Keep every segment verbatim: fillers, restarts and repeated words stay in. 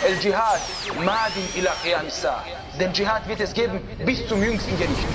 El Dschihad madin ila qiyam as-sa'a. Den Dschihad wird es geben bis zum jüngsten Gericht.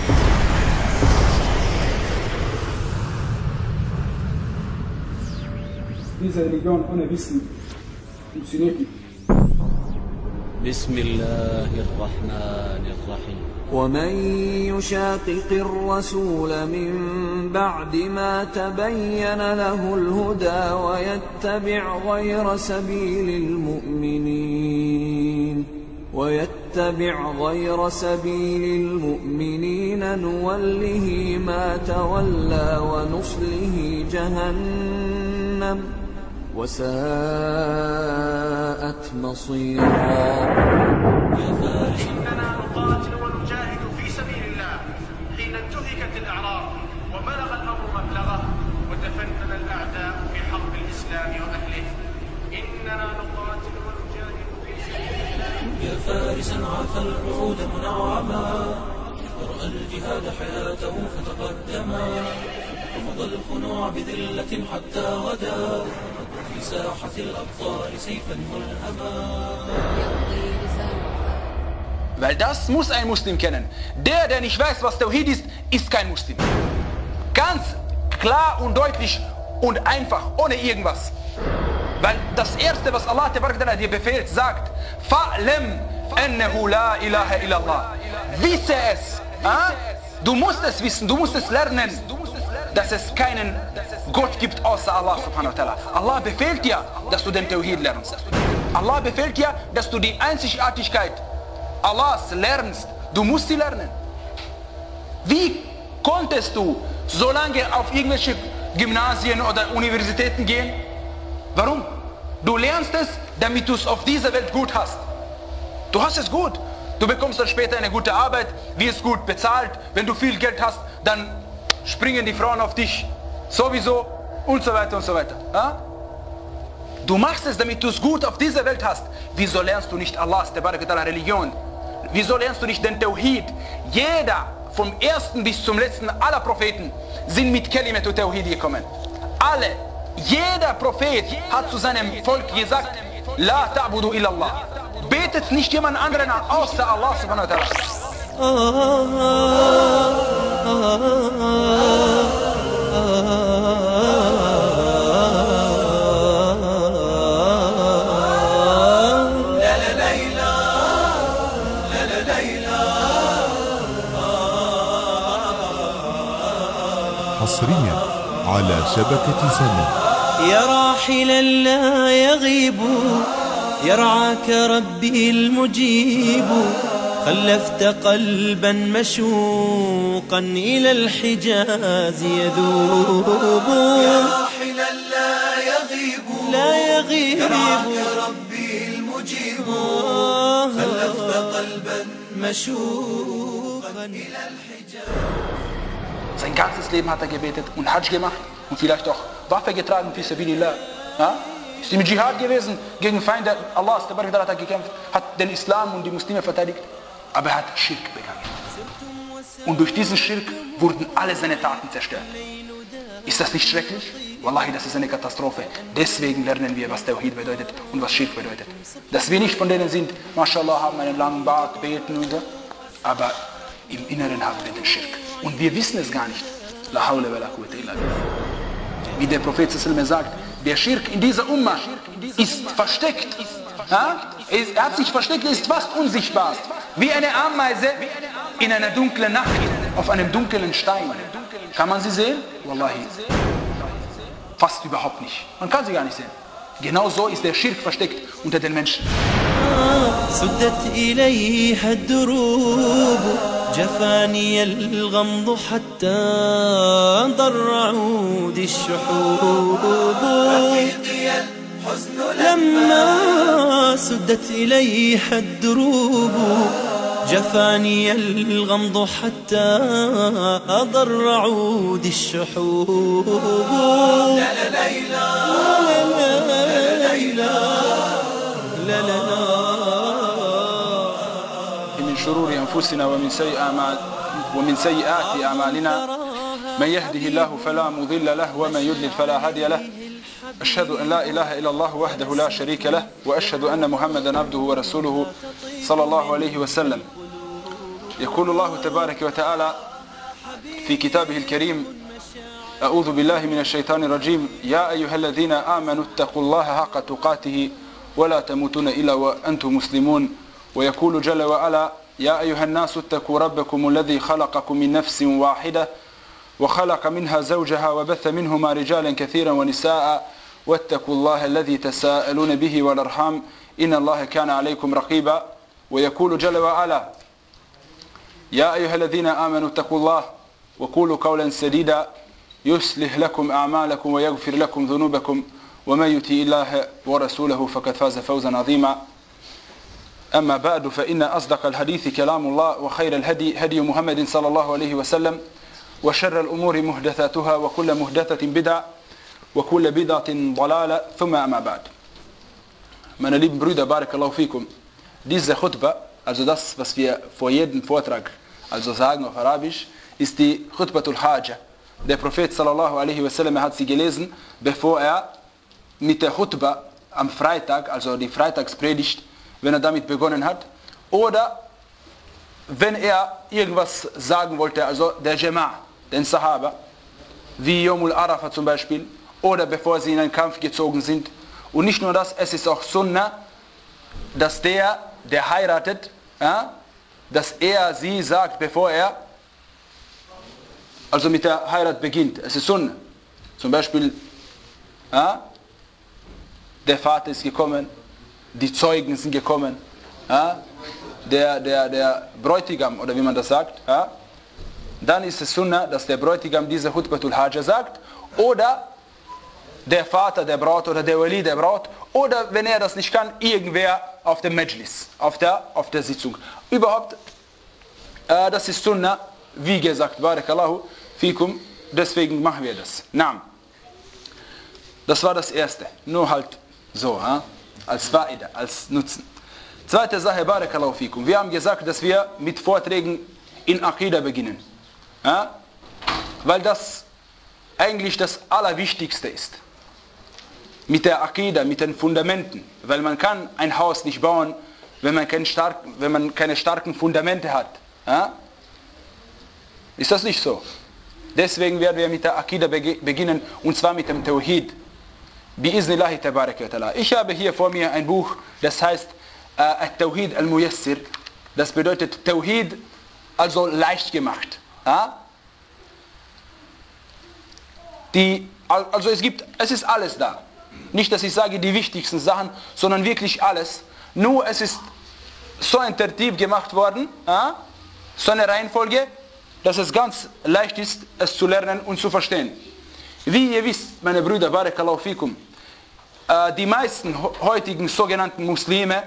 Diese Religion ohne Wissen funktioniert nicht. بسم الله الرحمن الرحيم ومن يشاقق الرسول من بعد ما تبين له الهدى ويتبع غير سبيل المؤمنين ويتبع غير سبيل المؤمنين نوله ما تولى ونصله جهنم وساءت مصيرا. إننا نقاتل ونجاهد في سبيل الله حين انتهكت الأعراض وبلغ الأمر مبلغه وتفنن الأعداء في حرب الإسلام وأهله. إننا نقاتل ونجاهد في سبيل الله. يا فارسا عفى العهود منعما ورأى الجهاد حياته فتقدما ومضى الخنوع بذلة حتى غدا في ساحة الأبطال سيفا ملهما. Weil das muss ein Muslim kennen. Der, der nicht weiß, was Tawhid ist, ist kein Muslim. Ganz klar und deutlich und einfach, ohne irgendwas. Weil das Erste, was Allah dir befehlt, sagt, Fa'lam annahu la ilaha illallah. Wisse es. Ah? Du musst es wissen, du musst es lernen, dass es keinen Gott gibt außer Allah subhanahu wa ta'ala. Allah befehlt dir, dass du den Tawhid lernst. Allah befehlt dir, dass du die Einzigartigkeit Allahs lernst. Du musst sie lernen. Wie konntest du so lange auf irgendwelche Gymnasien oder Universitäten gehen? Warum? Du lernst es, damit du es auf dieser Welt gut hast. Du hast es gut. Du bekommst dann später eine gute Arbeit, wirst gut bezahlt. Wenn du viel Geld hast, dann springen die Frauen auf dich. Sowieso und so weiter und so weiter. Ja? Du machst es, damit du es gut auf dieser Welt hast. Wieso lernst du nicht Allahs, der Religion? Wieso lernst du nicht den Tawhid? Jeder, vom ersten bis zum letzten aller Propheten, sind mit Kalimatu Tawhid gekommen. Alle, jeder Prophet hat zu seinem Volk gesagt, La ta'budu illallah. Betet nicht jemand anderen an, außer Allah subhanahu wa ta'ala. حصريا على شبكة سنة. يا راحلا لا يغيب يرعاك ربي المجيب خلفت قلبا مشوقا إلى الحجاز يذوب. يا راحلا لا يغيب لا يغيب يرعاك ربي المجيب خلفت قلبا مشوقا إلى الحجاز. Sein ganzes Leben hat er gebetet und Hajj gemacht und vielleicht auch Waffe getragen für Sabilillah. Ja? Ist im Dschihad gewesen, gegen Feinde Allahs, der hat er gekämpft, hat den Islam und die Muslime verteidigt, aber er hat Schirk begangen. Und durch diesen Schirk wurden alle seine Taten zerstört. Ist das nicht schrecklich? Wallahi, das ist eine Katastrophe. Deswegen lernen wir, was Tawhid bedeutet und was Schirk bedeutet. Dass wir nicht von denen sind, MashaAllah, haben einen langen Bart, beten und so, aber im Inneren haben wir den Schirk. Und wir wissen es gar nicht. La hawla wa la quwwata illa billah. Wie der Prophet sagt, der Schirk in dieser Umma ist versteckt. Ja? Er hat sich versteckt, er ist fast unsichtbar. Wie eine Ameise in einer dunklen Nacht auf einem dunklen Stein. Kann man sie sehen? Wallahi. Fast überhaupt nicht. Man kann sie gar nicht sehen. Genau so ist der Schirk versteckt unter den Menschen. سدت إليها الدروب جفاني الغمض حتى ضر عود الشحوب. لما سدت إليها الدروب جفاني الغمض حتى ضر عود الشحوب. لا لا لا لا لا لا من شرور أنفسنا ومن سيئات ومن سيئات أعمالنا من يهده الله فلا مضل له ومن يضلل فلا هادي له أشهد أن لا إله إلا الله وحده لا شريك له وأشهد أن محمدا عبده ورسوله صلى الله عليه وسلم. يقول الله تبارك وتعالى في كتابه الكريم: أعوذ بالله من الشيطان الرجيم. يا أيها الذين آمنوا اتقوا الله حق تقاته ولا تموتون إلا وأنتم مسلمون. ويقول جل وعلا: يا أيها الناس اتقوا ربكم الذي خلقكم من نفس واحدة وخلق منها زوجها وبث منهما رجالا كثيرا ونساء واتقوا الله الذي تساءلون به والأرحام إن الله كان عليكم رقيبا. ويقول جل وعلا: يا أيها الذين آمنوا اتقوا الله وقولوا قولا سديدا يصلح لكم أعمالكم ويغفر لكم ذنوبكم ومن يطع الله ورسوله فقد فاز فوزا عظيما. أما بعد فإن أصدق الحديث كلام الله وخير الهدي هدي محمد صلى الله عليه وسلم وشر الأمور محدثاتها وكل محدثة بدعة وكل بدعة ضلالة ثم أما بعد. Meine lieben Brüder, Barakallahu fikum, diese Khutbah, also das, was wir vor jedem Vortrag also sagen auf Arabisch, ist die Khutbatul Haja. Der Prophet sallallahu alaihi wasallam hat sie gelesen, bevor er mit der Khutbah am Freitag, also die Freitagspredigt, wenn er damit begonnen hat, oder wenn er irgendwas sagen wollte, also der Jama', den Sahaba, wie Yomul Arafah zum Beispiel, oder bevor sie in einen Kampf gezogen sind. Und nicht nur das, es ist auch Sunnah, dass der, der heiratet, ja, dass er sie sagt, bevor er also mit der Heirat beginnt. Es ist Sunnah. Zum Beispiel, ja, der Vater ist gekommen, die Zeugen sind gekommen, ja, der, der, der Bräutigam, oder wie man das sagt, ja, dann ist es Sunnah, dass der Bräutigam diese Khutbatul Haja sagt, oder der Vater der Braut oder der Wali der Braut, oder wenn er das nicht kann, irgendwer auf dem Majlis, auf der, auf der Sitzung. Überhaupt, äh, das ist Sunnah, wie gesagt, Barakallahu fikum, deswegen machen wir das. Naam. Das war das Erste, nur halt so, ha? Als Faida, als Nutzen. Zweite Sache, Barakallahu fikum. Wir haben gesagt, dass wir mit Vorträgen in Aqidah beginnen. Ja? Weil das eigentlich das Allerwichtigste ist. Mit der Aqidah, mit den Fundamenten. Weil man kann ein Haus nicht bauen, wenn man, kein stark, wenn man keine starken Fundamente hat. Ja? Ist das nicht so? Deswegen werden wir mit der Aqidah beginnen, und zwar mit dem Tawhid. Bi'iznillahi tabaraka wa ta'ala. Ich habe hier vor mir ein Buch, das heißt äh, At-Tawhid al-Muyassir. Das bedeutet Tawhid, also leicht gemacht. Ja? Die, also es gibt, es ist alles da. Nicht, dass ich sage die wichtigsten Sachen, sondern wirklich alles. Nur es ist so ein Tertib gemacht worden, ja? So eine Reihenfolge, dass es ganz leicht ist, es zu lernen und zu verstehen. Wie ihr wisst, meine Brüder, Barakallahu fikum, äh, die meisten heutigen sogenannten Muslime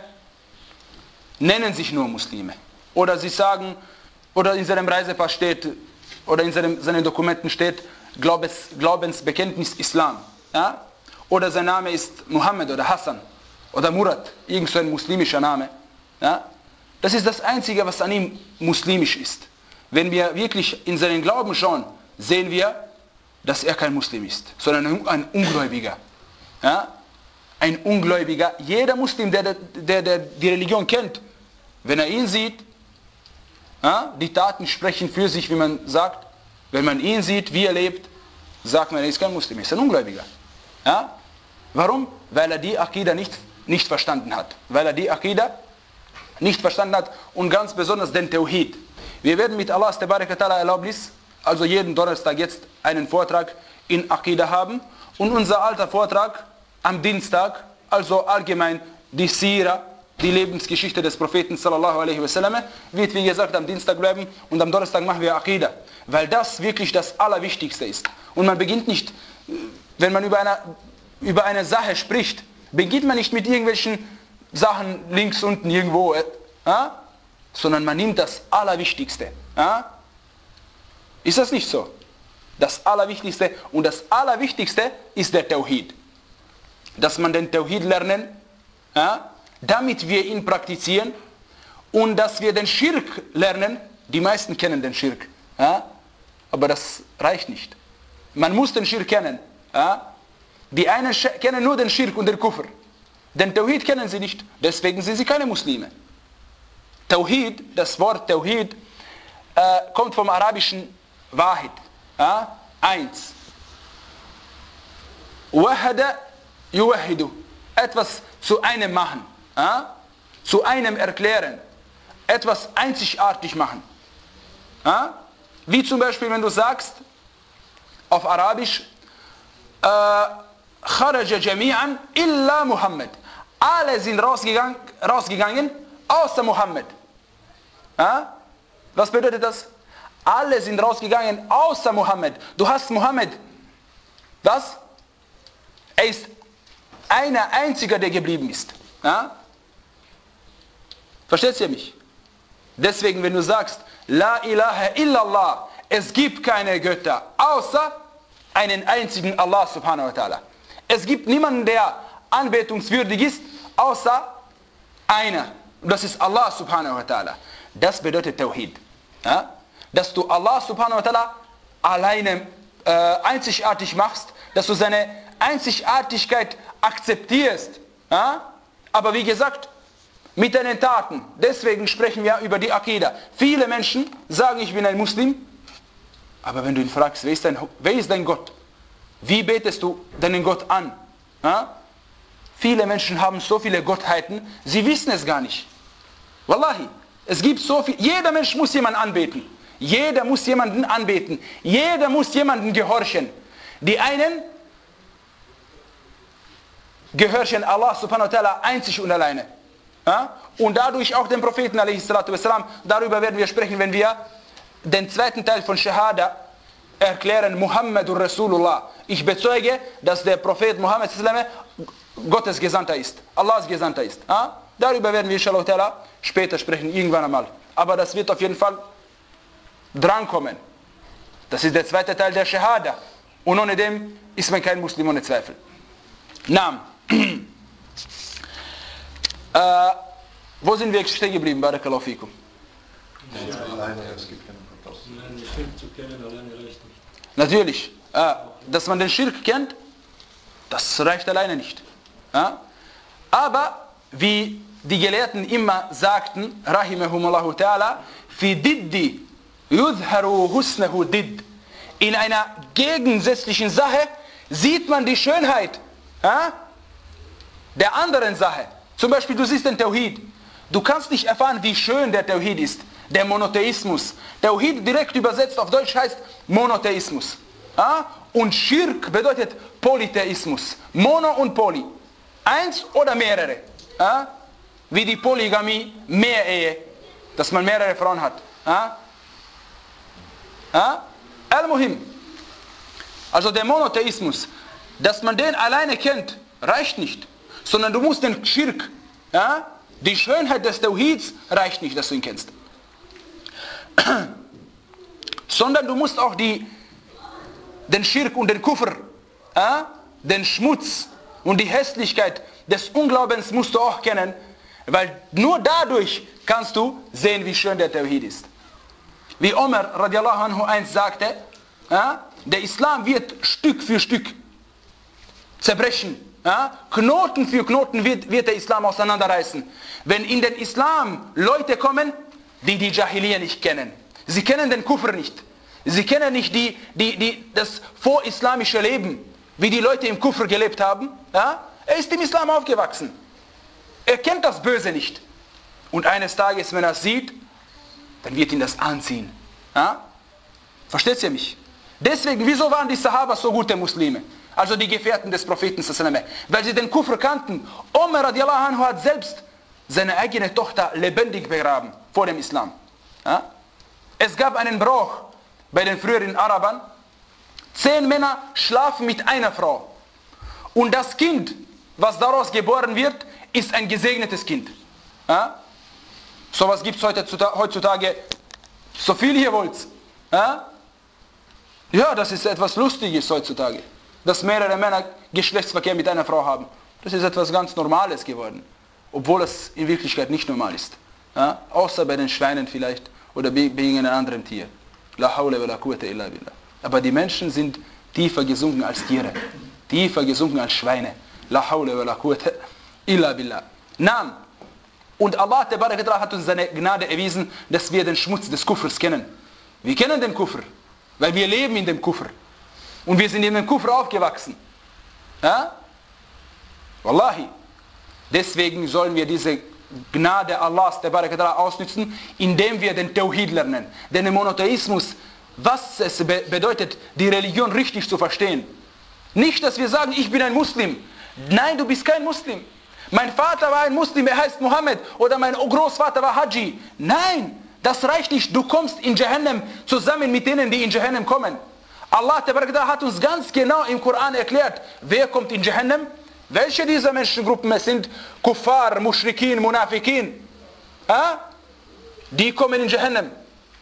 nennen sich nur Muslime. Oder sie sagen, oder in seinem Reisepass steht, oder in seinem, seinen Dokumenten steht, Glaubens, Glaubensbekenntnis Islam. Ja? Oder sein Name ist Muhammad oder Hassan oder Murad, irgend so ein muslimischer Name. Ja? Das ist das Einzige, was an ihm muslimisch ist. Wenn wir wirklich in seinen Glauben schauen, sehen wir, dass er kein Muslim ist, sondern ein Ungläubiger. Ja? Ein Ungläubiger. Jeder Muslim, der, der, der die Religion kennt, wenn er ihn sieht, ja, die Taten sprechen für sich, wie man sagt. Wenn man ihn sieht, wie er lebt, sagt man, er ist kein Muslim, er ist ein Ungläubiger. Ja? Warum? Weil er die Aqidah nicht, nicht verstanden hat. Weil er die Aqidah nicht verstanden hat, und ganz besonders den Tawhid. Wir werden mit Allahs Tabaraka Ta'ala Erlaubnis, also jeden Donnerstag jetzt, einen Vortrag in Aqidah haben, und unser alter Vortrag am Dienstag, also allgemein die Sira, die Lebensgeschichte des Propheten sallallahu alaihi wasallam, wird wie gesagt am Dienstag bleiben, und am Donnerstag machen wir Aqidah, weil das wirklich das Allerwichtigste ist. Und man beginnt nicht, wenn man über eine, über eine Sache spricht, beginnt man nicht mit irgendwelchen Sachen links unten irgendwo, äh, sondern man nimmt das Allerwichtigste. Äh? Ist das nicht so? Das Allerwichtigste, und das Allerwichtigste ist der Tawhid. Dass man den Tawhid lernen, äh, damit wir ihn praktizieren, und dass wir den Schirk lernen. Die meisten kennen den Schirk, äh? aber das reicht nicht. Man muss den Schirk kennen. Äh? Die einen kennen nur den Schirk und den Kufr. Den Tawhid kennen sie nicht, deswegen sind sie keine Muslime. Tawhid, das Wort Tawhid, äh, kommt vom arabischen Wahid, ja? Eins. Wahada yuwahidu, etwas zu einem machen, ja? Zu einem erklären, etwas einzigartig machen. Ja? Wie zum Beispiel, wenn du sagst, auf Arabisch, Kharaja jami'an illa Muhammad. Alle sind rausgegangen, rausgegangen außer Muhammad. Ja? Was bedeutet das? Alle sind rausgegangen außer Muhammad. Du hast Muhammad. Was? Er ist einer einziger, der geblieben ist. Ja? Versteht ihr mich? Deswegen, wenn du sagst, La ilaha illallah, es gibt keine Götter, außer einen einzigen Allah subhanahu wa ta'ala. Es gibt niemanden, der anbetungswürdig ist, außer einer. Und das ist Allah subhanahu wa ta'ala. Das bedeutet Tawhid. Ja? Dass du Allah subhanahu wa ta'ala alleine äh, einzigartig machst, dass du seine Einzigartigkeit akzeptierst. Ja? Aber wie gesagt, mit deinen Taten. Deswegen sprechen wir über die Akida. Viele Menschen sagen, ich bin ein Muslim, aber wenn du ihn fragst, wer ist dein, wer ist dein Gott? Wie betest du deinen Gott an? Ja? Viele Menschen haben so viele Gottheiten, sie wissen es gar nicht. Wallahi, es gibt so viel. Jeder Mensch muss jemanden anbeten. Jeder muss jemanden anbeten. Jeder muss jemanden gehorchen. Die einen gehorchen Allah subhanahu wa ta'ala einzig und alleine. Ja? Und dadurch auch den Propheten alaihi salatu wassalam. Darüber werden wir sprechen, wenn wir den zweiten Teil von Shahada erklären, Muhammadur Rasulullah. Ich bezeuge, dass der Prophet Muhammad Gottes Gesandter ist, Allahs Gesandter ist. Ja? Darüber werden wir inshallah ta'ala später sprechen, irgendwann einmal. Aber das wird auf jeden Fall drankommen. Das ist der zweite Teil der Shahada. Und ohne dem ist man kein Muslim, ohne Zweifel. Naam. äh, wo sind wir stehen geblieben? Barakallahu fikum. Natürlich, äh, dass man den Schirk kennt, das reicht alleine nicht. Ja? Aber wie die Gelehrten immer sagten, rahimahumullahu ta'ala, fi diddi yudharu husnahu didd. In einer gegensätzlichen Sache sieht man die Schönheit, ja, der anderen Sache. Zum Beispiel, du siehst den Tawhid. Du kannst nicht erfahren, wie schön der Tawhid ist. Der Monotheismus. Tawhid direkt übersetzt auf Deutsch heißt Monotheismus. Ja? Und Schirk bedeutet Polytheismus. Mono und Poly. Eins oder mehrere. Ja? Wie die Polygamie, Mehrehe. Dass man mehrere Frauen hat. Ja? Ja? Al-Muhim. Also der Monotheismus. Dass man den alleine kennt, reicht nicht. Sondern du musst den Schirk, ja? Die Schönheit des Tawhids reicht nicht, dass du ihn kennst. Sondern du musst auch die, den Schirk und den Kufr, äh, den Schmutz und die Hässlichkeit des Unglaubens musst du auch kennen, weil nur dadurch kannst du sehen, wie schön der Tawhid ist. Wie Omar radiallahu anhu einst sagte, äh, der Islam wird Stück für Stück zerbrechen. Ja? Knoten für Knoten wird, wird der Islam auseinanderreißen. Wenn in den Islam Leute kommen, die die Jahiliyyah nicht kennen. Sie kennen den Kufr nicht. Sie kennen nicht die, die, die, das vorislamische Leben, wie die Leute im Kufr gelebt haben. Ja? Er ist im Islam aufgewachsen. Er kennt das Böse nicht. Und eines Tages, wenn er es sieht, dann wird ihn das anziehen. Ja? Versteht ihr mich? Deswegen, wieso waren die Sahaba so gute Muslime? Also die Gefährten des Propheten, weil sie den Kufr kannten. Umar radiallahu anhu hat selbst seine eigene Tochter lebendig begraben vor dem Islam. Ja? Es gab einen Brauch bei den früheren Arabern. Zehn Männer schlafen mit einer Frau. Und das Kind, was daraus geboren wird, ist ein gesegnetes Kind. Ja? So was gibt es heutzutage, so viel ihr wollt. Ja? Ja, das ist etwas Lustiges heutzutage. Dass mehrere Männer Geschlechtsverkehr mit einer Frau haben. Das ist etwas ganz Normales geworden. Obwohl es in Wirklichkeit nicht normal ist. Ja? Außer bei den Schweinen vielleicht oder bei irgendeinem anderen Tier. La hawla wa la quwwata illa billah. Aber die Menschen sind tiefer gesunken als Tiere. tiefer gesunken als Schweine. La hawla wa la quwwata illa billah. Naam. Und Allah hat uns seine Gnade erwiesen, dass wir den Schmutz des Kufrs kennen. Wir kennen den Kufr, weil wir leben in dem Kufr. Und wir sind in dem Kufr aufgewachsen. Ja? Wallahi. Deswegen sollen wir diese Gnade Allahs ausnützen, indem wir den Tawhid lernen. Den Monotheismus, was es be- bedeutet, die Religion richtig zu verstehen. Nicht, dass wir sagen, ich bin ein Muslim. Nein, du bist kein Muslim. Mein Vater war ein Muslim, er heißt Mohammed. Oder mein Großvater war Haji. Nein, das reicht nicht. Du kommst in Jahannam zusammen mit denen, die in Jahannam kommen. Allah hat uns ganz genau im Koran erklärt, wer kommt in Jahannam. Welche dieser Menschengruppen es sind? Kuffar, Mushrikin, Munafikin. Ha? Die kommen in Jahannam.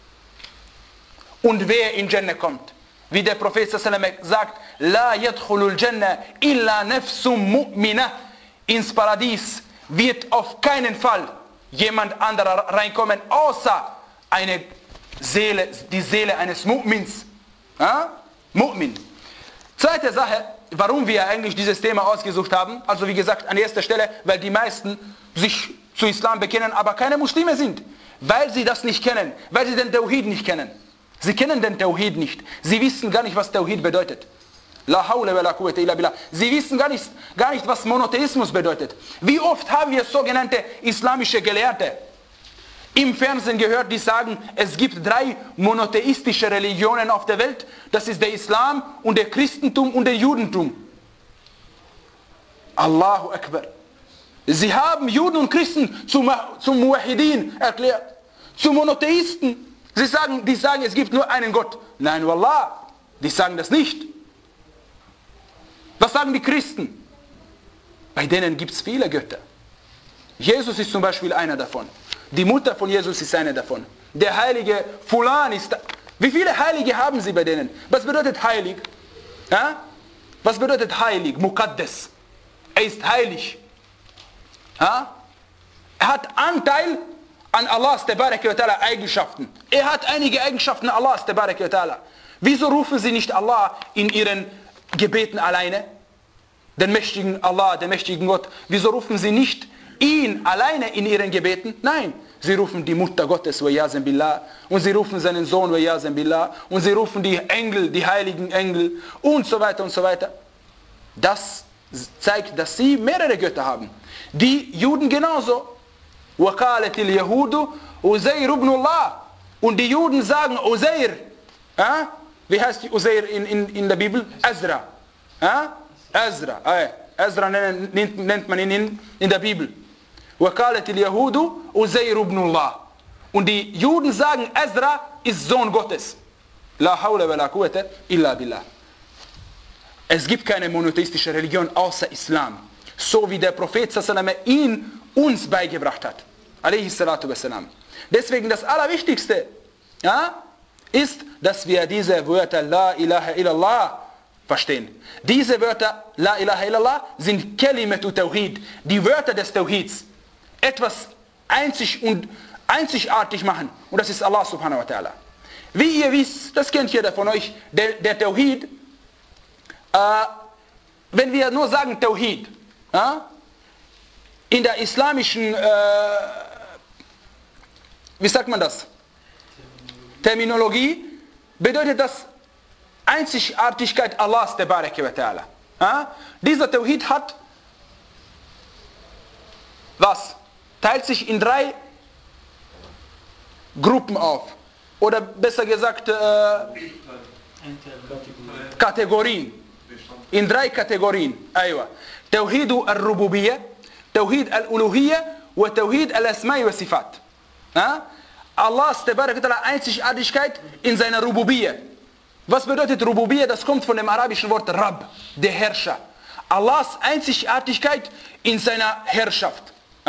Und wer in Jannah kommt? Wie der Prophet sagt, La yadkhulul Jannah illa nafsum mu'minah. Ins Paradies wird auf keinen Fall jemand anderer reinkommen, außer eine Seele, die Seele eines Mu'mins. Ha? Mu'min. Zweite Sache, warum wir eigentlich dieses Thema ausgesucht haben, also wie gesagt, an erster Stelle, weil die meisten sich zu Islam bekennen, aber keine Muslime sind, weil sie das nicht kennen, weil sie den Tawhid nicht kennen. Sie kennen den Tawhid nicht. Sie wissen gar nicht, was Tawhid bedeutet. La hawla wa la quwwata illa billah. Sie wissen gar nicht, gar nicht, was Monotheismus bedeutet. Wie oft haben wir sogenannte islamische Gelehrte im Fernsehen gehört, die sagen, es gibt drei monotheistische Religionen auf der Welt. Das ist der Islam und der Christentum und der Judentum. Allahu Akbar. Sie haben Juden und Christen zum, zum Muwahidin erklärt, zu Monotheisten. Sie sagen, die sagen, es gibt nur einen Gott. Nein, Wallah, die sagen das nicht. Was sagen die Christen? Bei denen gibt es viele Götter. Jesus ist zum Beispiel einer davon. Die Mutter von Jesus ist einer davon. Der heilige Fulan ist da. Wie viele Heilige haben sie bei denen? Was bedeutet heilig? Ja? Was bedeutet heilig? Muqaddas. Er ist heilig. Ja? Er hat Anteil an Allahs Tabaraka wa Ta'ala Eigenschaften. Er hat einige Eigenschaften Allahs Tabaraka wa Ta'ala. Wieso rufen sie nicht Allah in ihren Gebeten alleine? Den mächtigen Allah, den mächtigen Gott. Wieso rufen sie nicht ihn alleine in ihren Gebeten? Nein, sie rufen die Mutter Gottes, wa yazan billah, und sie rufen seinen Sohn, wa yazan billah, und sie rufen die Engel, die heiligen Engel und so weiter und so weiter. Das zeigt, dass sie mehrere Götter haben. Die Juden genauso. وَقَالَتِ الْيَهُودُ Uzair ibn Allah. Und die Juden sagen Uzair. Äh? Wie heißt Uzair in, in, in der Bibel? Ezra. Äh? Ezra. Äh. Ezra nennt, nennt man ihn in, in der Bibel. وَقَالَتِ الْيَهُودُ Uzair ibn Allah. Und die Juden sagen, Ezra ist Sohn Gottes. La hawla wa la quwwata illa billah. Es gibt keine monotheistische Religion außer Islam. So wie der Prophet sallallahu alaihi wasallam ihn uns beigebracht hat. Alayhi salatu wassalam. Deswegen das Allerwichtigste, ja, ist, dass wir diese Wörter La ilaha illallah verstehen. Diese Wörter La ilaha illallah sind Kalimatu Tawhid, die Wörter des Tawhids. Etwas einzig und einzigartig machen. Und das ist Allah subhanahu wa ta'ala. Wie ihr wisst, das kennt jeder von euch, der, der Tawhid, äh, wenn wir nur sagen Tawhid, ja, in der islamischen, äh, wie sagt man das? Terminologie bedeutet das Einzigartigkeit Allahs Tabaraka wa Ta'ala. Ja? Dieser Tawhid hat was? Teilt sich in drei Gruppen auf. Oder besser gesagt, äh, Kategorien. In drei Kategorien. Aywa. Tawhid al-Rububiyyah, Tawhid al-Uluhiyyah und Tawhid al-Asma'i wa Sifat. Allahs Tabaraka wa Ta'ala Einzigartigkeit in seiner Rububiyyah. Was bedeutet Rububiyyah? Das kommt von dem arabischen Wort Rabb, der Herrscher. Allahs Einzigartigkeit in seiner Herrschaft.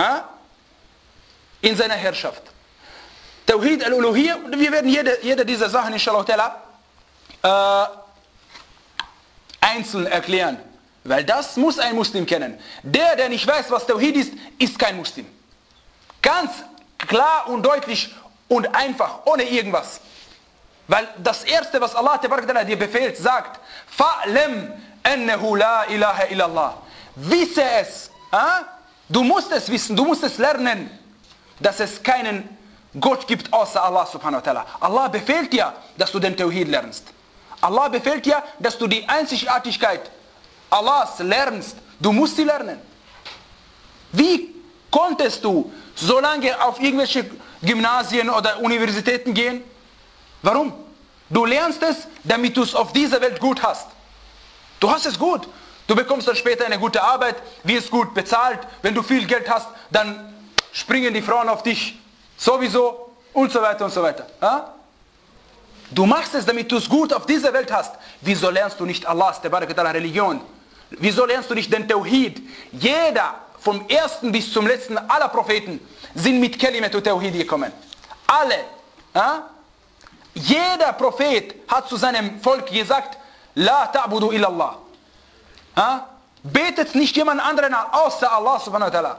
In seiner Herrschaft. Tawhid al-Uluhiyyah, wir werden jede, jede dieser Sachen inshallah ta'ala äh, einzeln erklären. Weil das muss ein Muslim kennen. Der, der nicht weiß, was Tawhid ist, ist kein Muslim. Ganz klar und deutlich und einfach, ohne irgendwas. Weil das Erste, was Allah dir befehlt, sagt, Fa'lam Ennehu la ilaha illallah. Wisse es. Ah? Du musst es wissen, du musst es lernen, dass es keinen Gott gibt außer Allah subhanahu wa ta'ala. Allah befehlt dir, dass du den Tawhid lernst. Allah befehlt dir, dass du die Einzigartigkeit Allahs lernst. Du musst sie lernen. Wie konntest du so lange auf irgendwelche Gymnasien oder Universitäten gehen? Warum? Du lernst es, damit du es auf dieser Welt gut hast. Du hast es gut. Du bekommst dann später eine gute Arbeit, wirst gut bezahlt. Wenn du viel Geld hast, dann springen die Frauen auf dich sowieso und so weiter und so weiter. Ja? Du machst es, damit du es gut auf dieser Welt hast. Wieso lernst du nicht Allahs Religion? Wieso lernst du nicht den Tawhid? Jeder, vom ersten bis zum letzten aller Propheten, sind mit Kalimatu Tawhid gekommen. Alle. Ja? Jeder Prophet hat zu seinem Volk gesagt, La ta'budu illallah. Ja? Betet nicht jemand anderen an, außer Allah subhanahu wa ta'ala.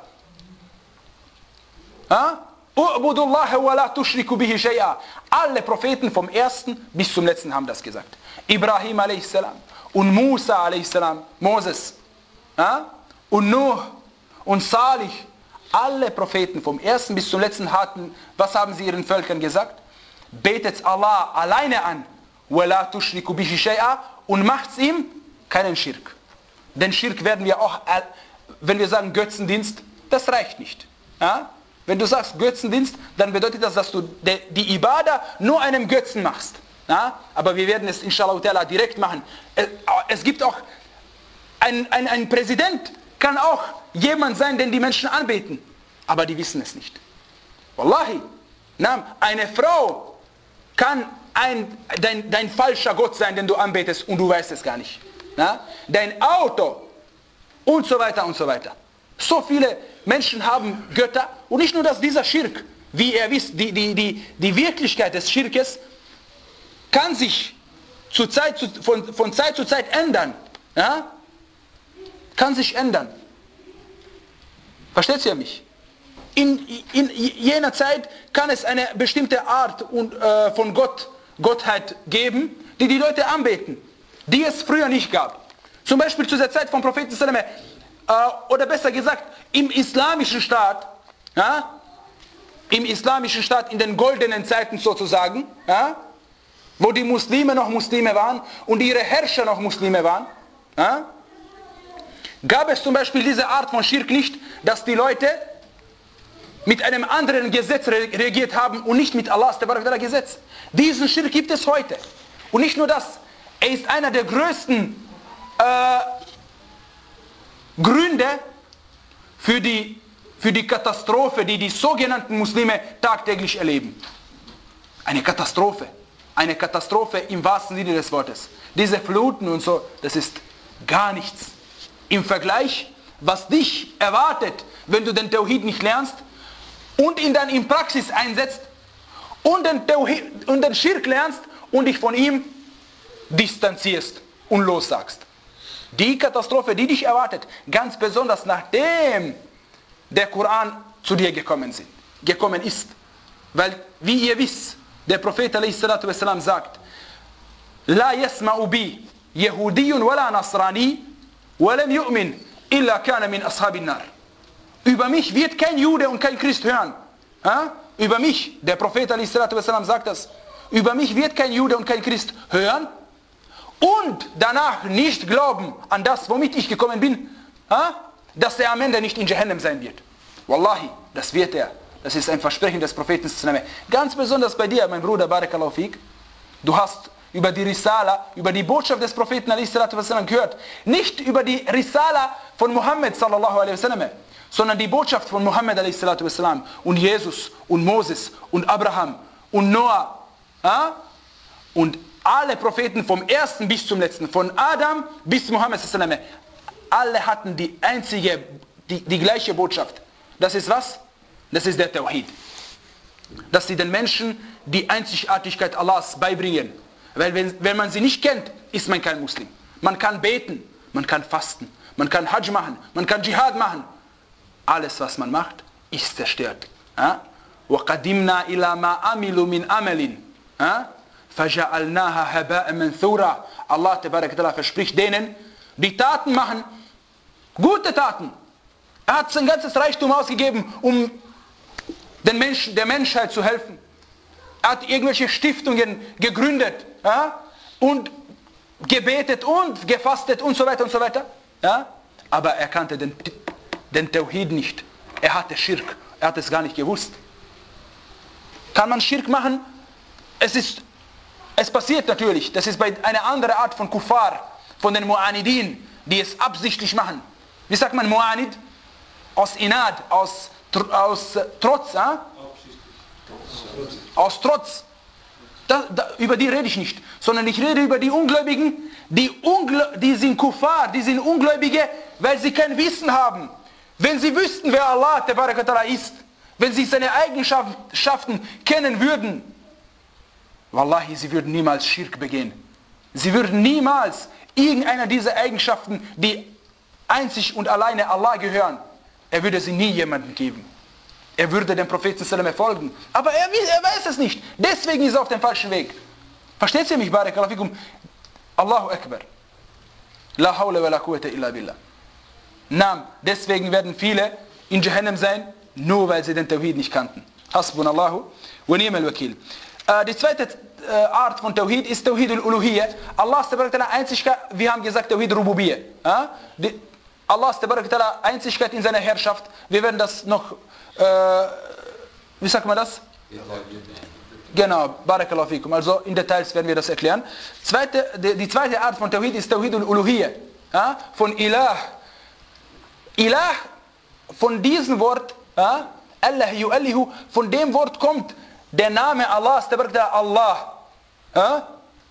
Ja? U'budullaha wa la tushriku bihi shay'a. Alle Propheten vom ersten bis zum letzten haben das gesagt. Ibrahim a s. und Musa a s. Moses. Ja? Und Nuh und Salih. Alle Propheten vom ersten bis zum letzten hatten, was haben sie ihren Völkern gesagt? Betet Allah alleine an. Wa la tushriku bihi shay'a. Und macht ihm keinen Schirk. Denn Schirk werden wir auch, wenn wir sagen Götzendienst, das reicht nicht. Ja? Wenn du sagst Götzendienst, dann bedeutet das, dass du die Ibadah nur einem Götzen machst. Ja? Aber wir werden es inshallah direkt machen. Es gibt auch, ein, ein, ein Präsident kann auch jemand sein, den die Menschen anbeten. Aber die wissen es nicht. Wallahi. Eine Frau kann ein, dein, dein falscher Gott sein, den du anbetest und du weißt es gar nicht. Ja? Dein Auto und so weiter und so weiter. So viele Menschen haben Götter und nicht nur dass dieser Schirk, wie ihr wisst, die, die, die, die Wirklichkeit des Schirkes kann sich zu Zeit, zu, von, von Zeit zu Zeit ändern. Ja? Kann sich ändern. Versteht ihr mich? In, in jener Zeit kann es eine bestimmte Art und, äh, von Gott, Gottheit geben, die die Leute anbeten, die es früher nicht gab. Zum Beispiel zu der Zeit vom Propheten sallam, äh, oder besser gesagt, im islamischen Staat, ja, im islamischen Staat, in den goldenen Zeiten sozusagen, ja, wo die Muslime noch Muslime waren und ihre Herrscher noch Muslime waren, ja, gab es zum Beispiel diese Art von Schirk nicht, dass die Leute mit einem anderen Gesetz reagiert haben und nicht mit Allahs Gesetz. Diesen Schirk gibt es heute. Und nicht nur das, er ist einer der größten äh, Gründe für die, für die Katastrophe, die die sogenannten Muslime tagtäglich erleben. Eine Katastrophe. Eine Katastrophe im wahrsten Sinne des Wortes. Diese Fluten und so, das ist gar nichts. Im Vergleich, was dich erwartet, wenn du den Tawhid nicht lernst und ihn dann in Praxis einsetzt und den, Tawhid, und den Schirk lernst und dich von ihm distanzierst und lossagst. Die Katastrophe, die dich erwartet, ganz besonders nachdem der Koran zu dir gekommen, sind, gekommen ist. Weil, wie ihr wisst, der Prophet ﷺ sagt, La yasma'u bi Yehudiyun wala Nasrani walam yu'min illa kana min ashabin nar. Über mich wird kein Jude und kein Christ hören. Ja? Über mich, der Prophet ﷺ sagt das, über mich wird kein Jude und kein Christ hören und danach nicht glauben an das, womit ich gekommen bin, ja? Dass er am Ende nicht in Jahannam sein wird. Wallahi, das wird er. Das ist ein Versprechen des Propheten. Ganz besonders bei dir, mein Bruder, Barakallahu Fik. Du hast über die Risala, über die Botschaft des Propheten ﷺ gehört. Nicht über die Risala von Muhammad sallallahu alaihi wasallam, sondern die Botschaft von Muhammad ﷺ und Jesus und Moses und Abraham und Noah. Ja? Und alle Propheten vom ersten bis zum letzten, von Adam bis Muhammad sallallahu alaihi wasallam, alle hatten die einzige, die, die gleiche Botschaft. Das ist was? Das ist der Tawhid. Dass sie den Menschen die Einzigartigkeit Allahs beibringen. Weil wenn, wenn man sie nicht kennt, ist man kein Muslim. Man kann beten, man kann fasten, man kann Hajj machen, man kann Dschihad machen. Alles, was man macht, ist zerstört. وَقَدِمْنَا إِلَى مَا عَمِلُوا مِنْ عَمَلٍ فَجَعَلْنَاهَا هَبَاءً مَنْثُورًا. Allah verspricht denen, die Taten machen, gute Taten. Er hat sein ganzes Reichtum ausgegeben, um den Menschen, der Menschheit zu helfen. Er hat irgendwelche Stiftungen gegründet, ja, und gebetet und gefastet und so weiter und so weiter. Ja. Aber er kannte den, den Tawhid nicht. Er hatte Schirk. Er hat es gar nicht gewusst. Kann man Schirk machen? Es ist, es passiert natürlich. Das ist bei einer anderen Art von Kuffar, von den Mu'anidin, die es absichtlich machen. Wie sagt man Mu'anid? Aus Inad, aus, aus Trotz. Ja? Aus Trotz. Da, da, über die rede ich nicht, sondern ich rede über die Ungläubigen, die, Ungl- die sind Kuffar, die sind Ungläubige, weil sie kein Wissen haben. Wenn sie wüssten, wer Allah Tabaraka Ta'ala ist, wenn sie seine Eigenschaften kennen würden, Wallahi, sie würden niemals Schirk begehen. Sie würden niemals irgendeiner dieser Eigenschaften, die einzig und alleine Allah gehören, er würde sie nie jemandem geben. Er würde dem Propheten sallam folgen. Aber er, er weiß es nicht. Deswegen ist er auf dem falschen Weg. Versteht ihr mich, Barakallahu fikum? Allahu Akbar. La hawla wa la quwwata illa billah. Naam, deswegen werden viele in Jahannam sein, nur weil sie den Tawhid nicht kannten. Hasbunallahu wa ni'mal wakil. Äh, die zweite äh, Art von Tawhid ist Tawhid al-Uluhiyya. Allah ist der Einzigkeit, wir haben gesagt Tawhid Rububiyya. Ja? Allah ist der Einzigkeit in seiner Herrschaft. Wir werden das noch, äh, wie sagt man das? Genau, Barakallahu fikum. Also in Details werden wir das erklären. Zweite, die, die zweite Art von Tawhid ist Tawhid al-Uluhiyya. Ja? Von Ilah. Ilah, von diesem Wort, ja? Allah yu'allihu, von dem Wort kommt der Name Allah, Allah. Ja?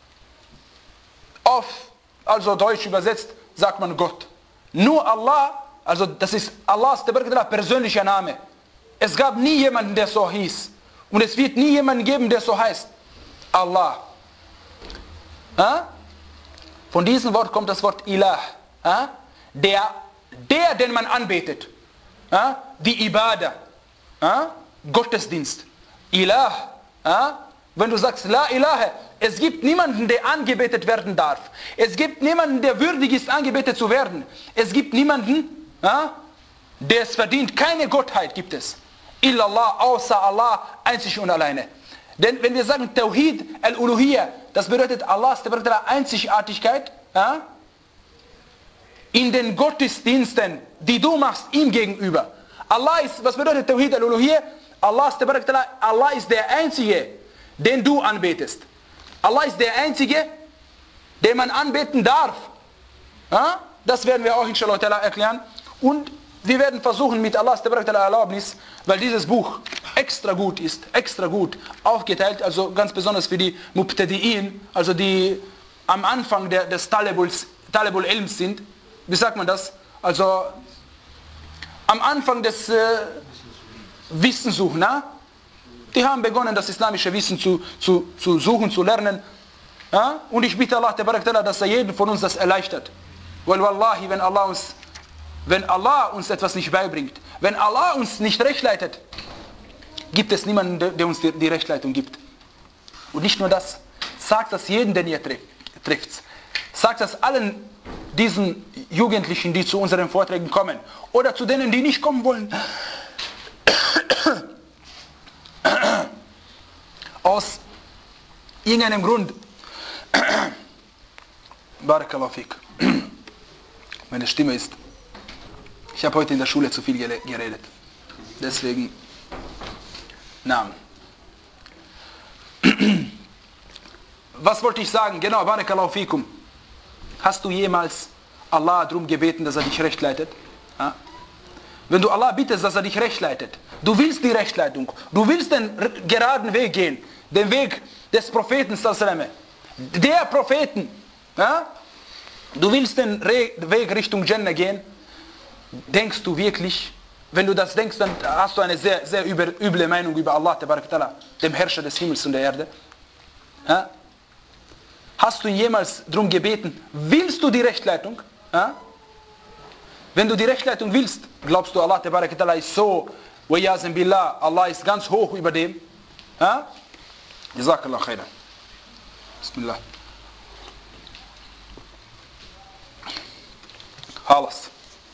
Auf, also deutsch übersetzt, sagt man Gott. Nur Allah, also das ist Allahs persönlicher Name. Es gab nie jemanden, der so hieß. Und es wird nie jemanden geben, der so heißt. Allah. Ja? Von diesem Wort kommt das Wort Ilah. Ja? Der, der, den man anbetet. Ja? Die Ibadah. Ja? Gottesdienst. Ilah. Ja? Wenn du sagst La ilaha, es gibt niemanden, der angebetet werden darf. Es gibt niemanden, der würdig ist, angebetet zu werden. Es gibt niemanden, ja, der es verdient. Keine Gottheit gibt es. Illallah, außer Allah, einzig und alleine. Denn wenn wir sagen Tawhid al-Uluhiyya, das bedeutet Allahs Einzigartigkeit, ja, in den Gottesdiensten, die du machst ihm gegenüber. Allah ist, was bedeutet Tawhid al-Uluhiyya? Allah ist, Allah ist der Einzige, den du anbetest. Allah ist der Einzige, den man anbeten darf. Ja? Das werden wir auch inshallah erklären. Und wir werden versuchen mit Allahs Erlaubnis, weil dieses Buch extra gut ist, extra gut aufgeteilt, also ganz besonders für die Mubtadi'in, also die am Anfang der, des Talebuls, Talebul Ilms sind. Wie sagt man das? Also am Anfang des äh, Wissenssuchen, na? Die haben begonnen, das islamische Wissen zu, zu, zu suchen, zu lernen. Ja? Und ich bitte Allah, dass er jeden von uns das erleichtert. Weil wallahi, wenn Allah uns, wenn Allah uns etwas nicht beibringt, wenn Allah uns nicht recht leitet, gibt es niemanden, der uns die, die Rechtleitung gibt. Und nicht nur das, sagt das jedem, den ihr trifft. Sagt das allen diesen Jugendlichen, die zu unseren Vorträgen kommen. Oder zu denen, die nicht kommen wollen. Aus irgendeinem Grund. Barakallahu fik. Meine Stimme ist... Ich habe heute in der Schule zu viel geredet. Deswegen... Naam. Was wollte ich sagen? Genau, Barakallahu fikum. Hast du jemals Allah darum gebeten, dass er dich recht leitet? Ja? Wenn du Allah bittest, dass er dich recht leitet, du willst die Rechtleitung, du willst den geraden Weg gehen, den Weg des Propheten, der Propheten, ja? Du willst den Weg Richtung Jannah gehen, denkst du wirklich, wenn du das denkst, dann hast du eine sehr, sehr üble Meinung über Allah, dem Herrscher des Himmels und der Erde. Ja? Hast du ihn jemals darum gebeten, willst du die Rechtleitung? Ja? Wenn du die Rechtleitung willst, glaubst du, Allah ist so, billah, Allah ist ganz hoch über dem. Ja? Jazakallah khairan. Bismillah. Alles.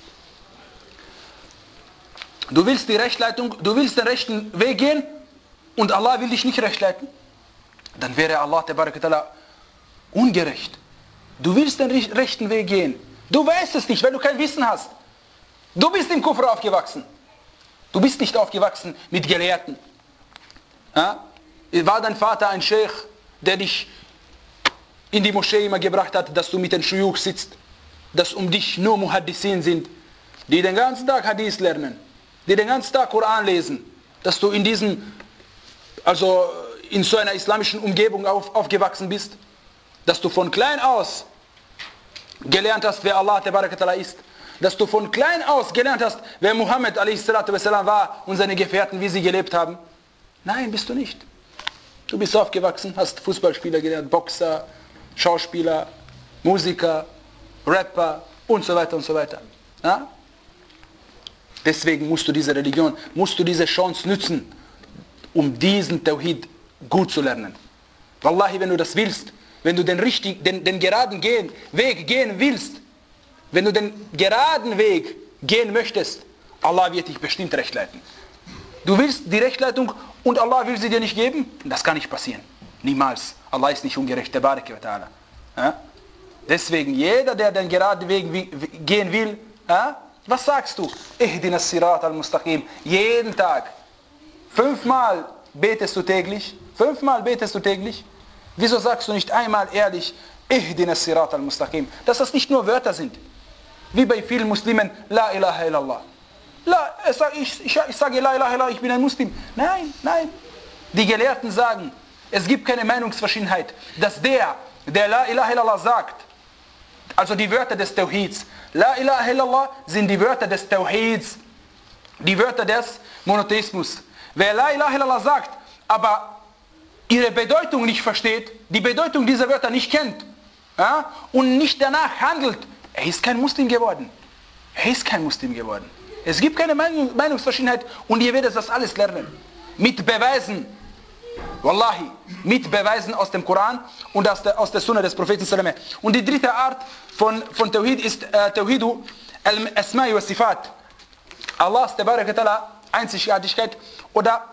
Du willst die Rechtleitung, du willst den rechten Weg gehen und Allah will dich nicht rechtleiten, dann wäre Allah Tabaraka Ta'ala ungerecht. Du willst den rechten Weg gehen. Du weißt es nicht, weil du kein Wissen hast. Du bist im Kufr aufgewachsen. Du bist nicht aufgewachsen mit Gelehrten. Ja? War dein Vater ein Sheikh, der dich in die Moschee immer gebracht hat, dass du mit den Shuyukh sitzt, dass um dich nur Muhaddisin sind, die den ganzen Tag Hadith lernen, die den ganzen Tag Koran lesen, dass du in diesem, also in so einer islamischen Umgebung auf, aufgewachsen bist, dass du von klein aus gelernt hast, wer Allah Tabaraka Ta'ala ist, dass du von klein aus gelernt hast, wer Muhammad a s. war und seine Gefährten, wie sie gelebt haben. Nein, bist du nicht. Du bist aufgewachsen, hast Fußballspieler gelernt, Boxer, Schauspieler, Musiker, Rapper und so weiter und so weiter. Ja? Deswegen musst du diese Religion, musst du diese Chance nützen, um diesen Tawhid gut zu lernen. Wallahi, wenn du das willst, wenn du den, richtig, den, den geraden gehen, Weg gehen willst, wenn du den geraden Weg gehen möchtest, Allah wird dich bestimmt rechtleiten. Du willst die Rechtleitung und Allah will sie dir nicht geben? Das kann nicht passieren. Niemals. Allah ist nicht ungerecht. Tabaraka wa ta'ala. Ja? Deswegen, jeder, der den geraden Weg gehen will, ja? Was sagst du? Ihdina as-sirat al-mustaqim. Jeden Tag. Fünfmal betest du täglich. Fünfmal betest du täglich. Wieso sagst du nicht einmal ehrlich, Ihdina as-sirat al-mustaqim? Dass das nicht nur Wörter sind. Wie bei vielen Muslimen, La ilaha illallah. La, ich, ich, ich sage La ilaha illallah, ich bin ein Muslim. Nein, nein. Die Gelehrten sagen, es gibt keine Meinungsverschiedenheit, dass der, der La ilaha illallah sagt, also die Wörter des Tawhids, La ilaha illallah sind die Wörter des Tawhids, die Wörter des Monotheismus. Wer La ilaha illallah sagt, aber ihre Bedeutung nicht versteht, die Bedeutung dieser Wörter nicht kennt, ja, und nicht danach handelt, er ist kein Muslim geworden. Er ist kein Muslim geworden. Es gibt keine Meinung, Meinungsverschiedenheit und ihr werdet das alles lernen. Mit Beweisen. Wallahi. Mit Beweisen aus dem Koran und aus der, aus der Sunna des Propheten sallallahu alaihi wasallam. Und die dritte Art von, von Tawhid ist äh, Tawhidu al-Asma'i wa Sifat. Allahs Tabaraka Ta'ala Einzigartigkeit oder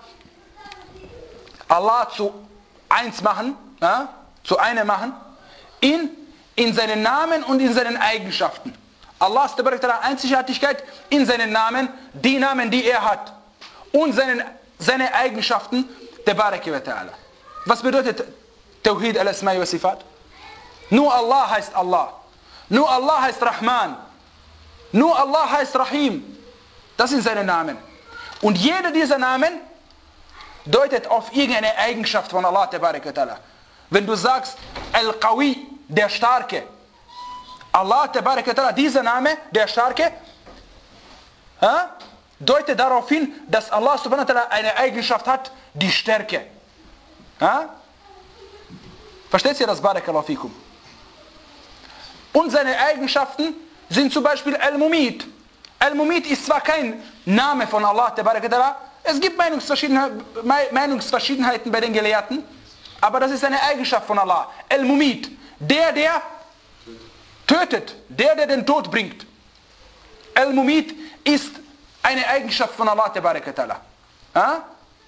Allah zu eins machen, ja, zu einem machen, in, in seinen Namen und in seinen Eigenschaften. Allahs Tabaraka Ta'ala Einzigartigkeit in seinen Namen, die Namen, die er hat, und seinen, seine Eigenschaften, Tabaraka wa Ta'ala. Was bedeutet Tawhid al-Asma'i wa Sifat? Nur Allah heißt Allah. Nur Allah heißt Rahman. Nur Allah heißt Rahim. Das sind seine Namen. Und jeder dieser Namen deutet auf irgendeine Eigenschaft von Allah Tabaraka wa Ta'ala. Wenn du sagst Al-Qawi, der Starke, Allah Tabaraka wa Ta'ala, dieser Name, der Starke, ja, deutet darauf hin, dass Allah subhanahu wa ta'ala eine Eigenschaft hat, die Stärke. Ja? Versteht ihr das? Barakallahu fikum. Und seine Eigenschaften sind zum Beispiel Al-Mumit. Al-Mumit ist zwar kein Name von Allah Tabaraka wa Ta'ala, es gibt Meinungsverschiedenheiten, Meinungsverschiedenheiten bei den Gelehrten, aber das ist eine Eigenschaft von Allah. Al-Mumit, der, der tötet, der, der den Tod bringt. Al-Mumit ist eine Eigenschaft von Allah Tabaraka Ta'ala. Ja?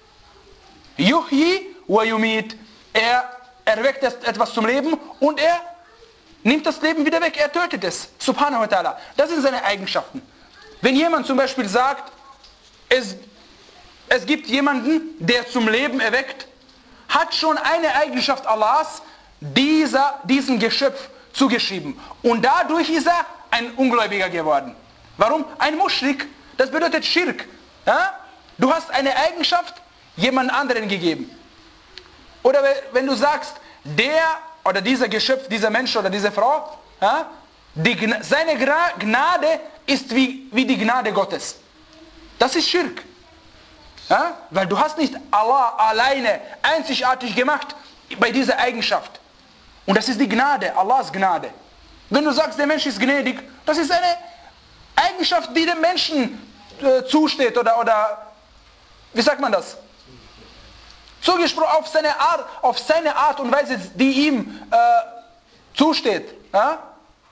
Yuhyi wa yumit. Er erweckt etwas zum Leben und er nimmt das Leben wieder weg. Er tötet es. Subhanahu wa ta'ala. Das sind seine Eigenschaften. Wenn jemand zum Beispiel sagt, es, es gibt jemanden, der zum Leben erweckt, hat schon eine Eigenschaft Allahs dieser, diesem Geschöpf zugeschrieben. Und dadurch ist er ein Ungläubiger geworden. Warum? Ein Muschrik. Das bedeutet Schirk. Ja? Du hast eine Eigenschaft jemand anderen gegeben. Oder wenn du sagst, der oder dieser Geschöpf, dieser Mensch oder diese Frau, ja, die, seine Gnade ist wie, wie die Gnade Gottes. Das ist Schirk. Ja? Weil du hast nicht Allah alleine einzigartig gemacht bei dieser Eigenschaft. Und das ist die Gnade, Allahs Gnade. Wenn du sagst, der Mensch ist gnädig, das ist eine Eigenschaft, die dem Menschen äh, zusteht oder, oder, wie sagt man das? Zugesprochen auf seine Art, auf seine Art und Weise, die ihm äh, zusteht. Ja?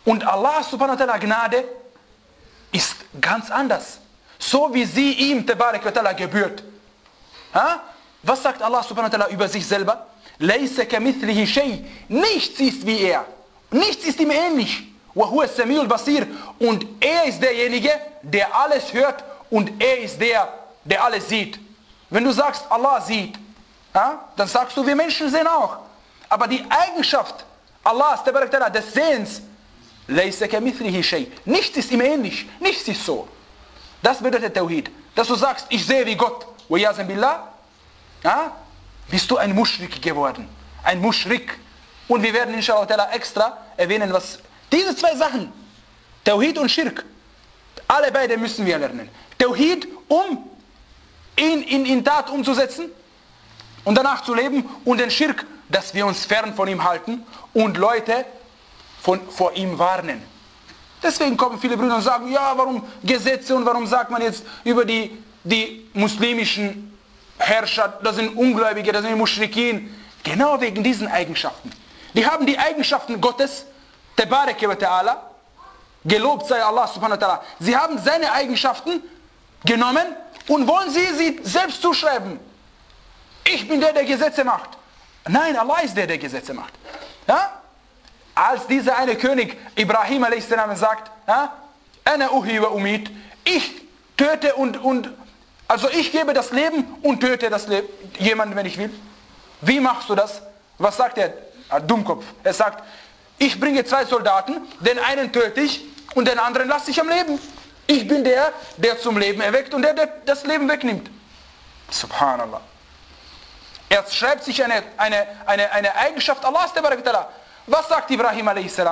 Und Allah subhanahu wa ta'ala Gnade ist ganz anders. So wie sie ihm tabarak wa ta'ala gebührt. Ha? Was sagt Allah subhanahu wa ta'ala über sich selber? Laysa kamithlihi shay. Nichts ist wie er. Nichts ist ihm ähnlich. Wa huwa as-sami'ul basir. Und er ist derjenige, der alles hört, und er ist der, der alles sieht. Wenn du sagst, Allah sieht, ha? Dann sagst du, wir Menschen sehen auch. Aber die Eigenschaft Allahs tabarak wa ta'ala des Sehens, Laysa kamithlihi shay. Nichts ist ihm ähnlich. Nichts ist so. Das bedeutet Tawhid. Dass du sagst, ich sehe wie Gott. Wa yazan billah. Ja? Bist du ein Muschrik geworden. Ein Muschrik. Und wir werden inshallah extra erwähnen, was diese zwei Sachen, Tawhid und Schirk, alle beide müssen wir lernen. Tawhid, um ihn in, in Tat umzusetzen und danach zu leben, und den Schirk, dass wir uns fern von ihm halten und Leute von, vor ihm warnen. Deswegen kommen viele Brüder und sagen, ja, warum Gesetze und warum sagt man jetzt über die, die muslimischen Herrscher, das sind Ungläubige, das sind Muschrikin. Genau wegen diesen Eigenschaften. Die haben die Eigenschaften Gottes, Tabaraka wa ta'ala, gelobt sei Allah subhanahu wa ta'ala. Sie haben seine Eigenschaften genommen und wollen sie sie selbst zuschreiben. Ich bin der, der Gesetze macht. Nein, Allah ist der, der Gesetze macht. Ja? Als dieser eine König Ibrahim a s. sagt, ja, Ana uhi wa umit, ich töte und, und also ich gebe das Leben und töte das Leben, jemanden, wenn ich will. Wie machst du das? Was sagt er? Ein Dummkopf. Er sagt, ich bringe zwei Soldaten, den einen töte ich und den anderen lasse ich am Leben. Ich bin der, der zum Leben erweckt und der, der das Leben wegnimmt. Subhanallah. Er schreibt sich eine, eine, eine, eine Eigenschaft Allahs. Was sagt Ibrahim a s?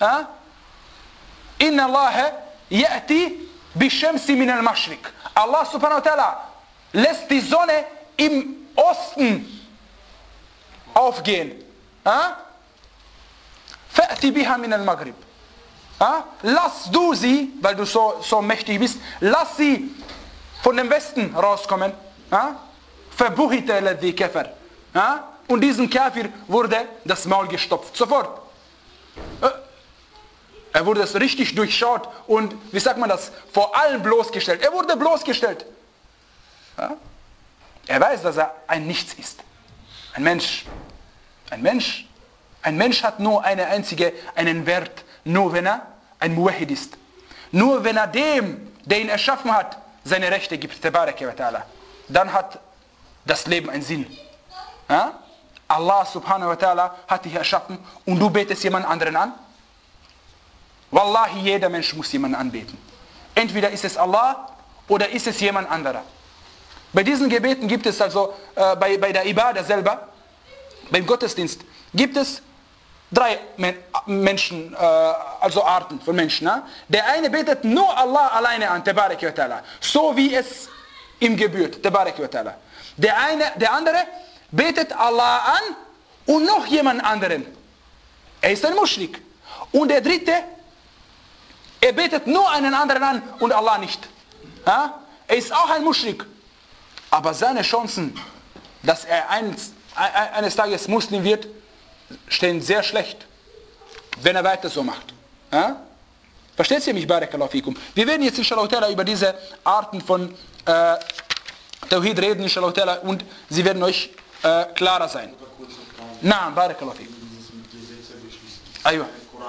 Inna Allah ya'ti bi-shamsi min al-mashriq. Allah subhanahu wa ta'ala lässt die Sonne im Osten aufgehen. Fa'ti biha min al-maghrib. Lass du sie, weil du so, so mächtig bist, lass sie von dem Westen rauskommen. Verbuchite alladhi kafar. Und diesem Kafir wurde das Maul gestopft. Sofort. Er wurde das richtig durchschaut und, wie sagt man das, vor allem bloßgestellt. Er wurde bloßgestellt. Ja? Er weiß, dass er ein Nichts ist. Ein Mensch. Ein Mensch. Ein Mensch hat nur eine einzige, einen Wert, nur wenn er ein Muwahhid ist. Nur wenn er dem, der ihn erschaffen hat, seine Rechte gibt, Tabaraka wa ta'ala. Dann hat das Leben einen Sinn. Ja? Allah subhanahu wa ta'ala hat dich erschaffen und du betest jemand anderen an? Wallahi, jeder Mensch muss jemanden anbeten. Entweder ist es Allah oder ist es jemand anderer. Bei diesen Gebeten gibt es also, äh, bei, bei der Ibadah selber, beim Gottesdienst, gibt es drei Men Menschen, äh, also Arten von Menschen. Ne? Der eine betet nur Allah alleine an, Tabaraka wa ta'ala, so wie es ihm gebührt, Tabaraka wa ta'ala. Der, eine, der andere betet Allah an und noch jemand anderen. Er ist ein Muschrik. Und der dritte, er betet nur einen anderen an und Allah nicht. Ja? Er ist auch ein Muschrik. Aber seine Chancen, dass er eines, eines Tages Muslim wird, stehen sehr schlecht, wenn er weiter so macht. Ja? Versteht ihr mich, Barakallahu fikum? Wir werden jetzt inshallah über diese Arten von äh, Tawhid reden, inshallah, und sie werden euch äh, klarer sein. Naam, Barakallahu fikum. Aywa.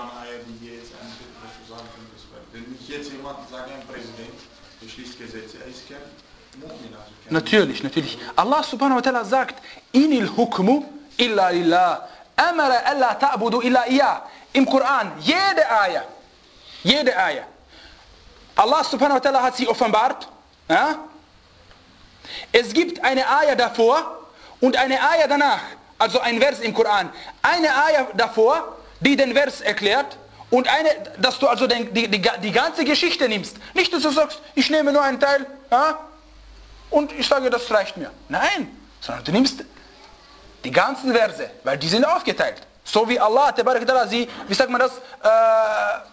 Jetzt jemand sagt, ein Präsident beschließt Gesetze, er ist kein Mu'min. Natürlich, natürlich. Allah subhanahu wa ta'ala sagt, Inil hukmu illa lillah, amara alla ta'budu illa iya. Im Koran, jede Ayah, jede Ayah. Allah subhanahu wa ta'ala hat sie offenbart. Ja? Es gibt eine Ayah davor und eine Ayah danach, also ein Vers im Koran. Eine Ayah davor, die den Vers erklärt, und eine, dass du also den, die, die, die ganze Geschichte nimmst. Nicht, dass du sagst, ich nehme nur einen Teil, ja, und ich sage, das reicht mir. Nein, sondern du nimmst die ganzen Verse, weil die sind aufgeteilt. So wie Allah, sie, wie sagt man das, äh,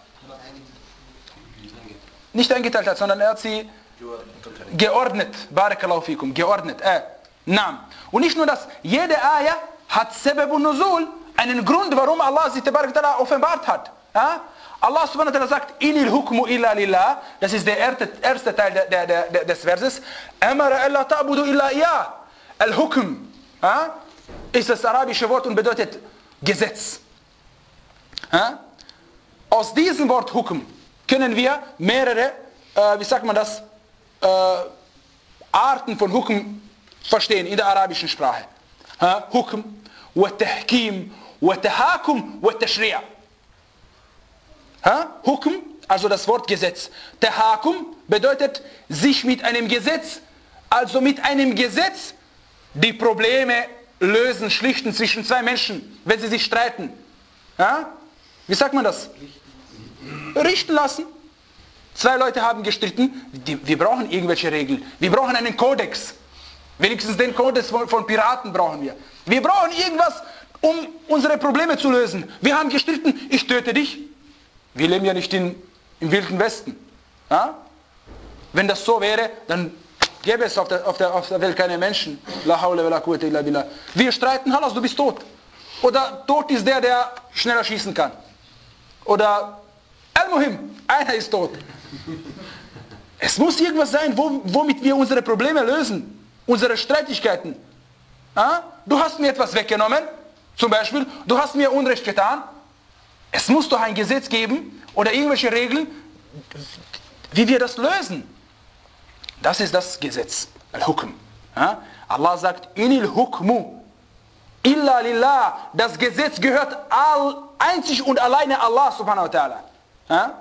nicht eingeteilt hat, sondern er hat sie geordnet. Barakallahu fikum, geordnet. Äh, Naam. Und nicht nur das, jede Ayah hat Sabab und Nuzul, einen Grund, warum Allah sie offenbart hat. Ja? Allah subhanahu wa ta'ala sagt, Inil hukmu illa lillah, das ist der erste, erste Teil der, der, der, des Verses, Amara alla ta'budu illa iya. Al-Hukm ja, ist das arabische Wort und bedeutet Gesetz. Ja? Aus diesem Wort Hukm können wir mehrere, äh, wie sagt man das, äh, Arten von Hukm verstehen in der arabischen Sprache. Ja? Hukm, wa tahkim, wa tahakum, wa tashri'. Ja? Hukm, also das Wort Gesetz. Tahakum bedeutet sich mit einem Gesetz, also mit einem Gesetz, die Probleme lösen, schlichten zwischen zwei Menschen, wenn sie sich streiten. Ja? Wie sagt man das? Richten lassen. Zwei Leute haben gestritten. Die, wir brauchen irgendwelche Regeln. Wir brauchen einen Kodex. Wenigstens den Kodex von, von Piraten brauchen wir. Wir brauchen irgendwas, um unsere Probleme zu lösen. Wir haben gestritten, ich töte dich. Wir leben ja nicht in, im Wilden Westen. Ja? Wenn das so wäre, dann gäbe es auf der, auf, der, auf der Welt keine Menschen. La hawla wa la quwwata illa billah. Wir streiten, Halas, du bist tot. Oder tot ist der, der schneller schießen kann. Oder Al-Muhim, einer ist tot. Es muss irgendwas sein, wo, womit wir unsere Probleme lösen. Unsere Streitigkeiten. Ah? Du hast mir etwas weggenommen. Zum Beispiel, du hast mir Unrecht getan. Es muss doch ein Gesetz geben oder irgendwelche Regeln, wie wir das lösen. Das ist das Gesetz, Al-Hukm. Ja? Allah sagt, Inil hukmu illa lillah. Das Gesetz gehört all, einzig und alleine Allah subhanahu wa ta'ala. Ja?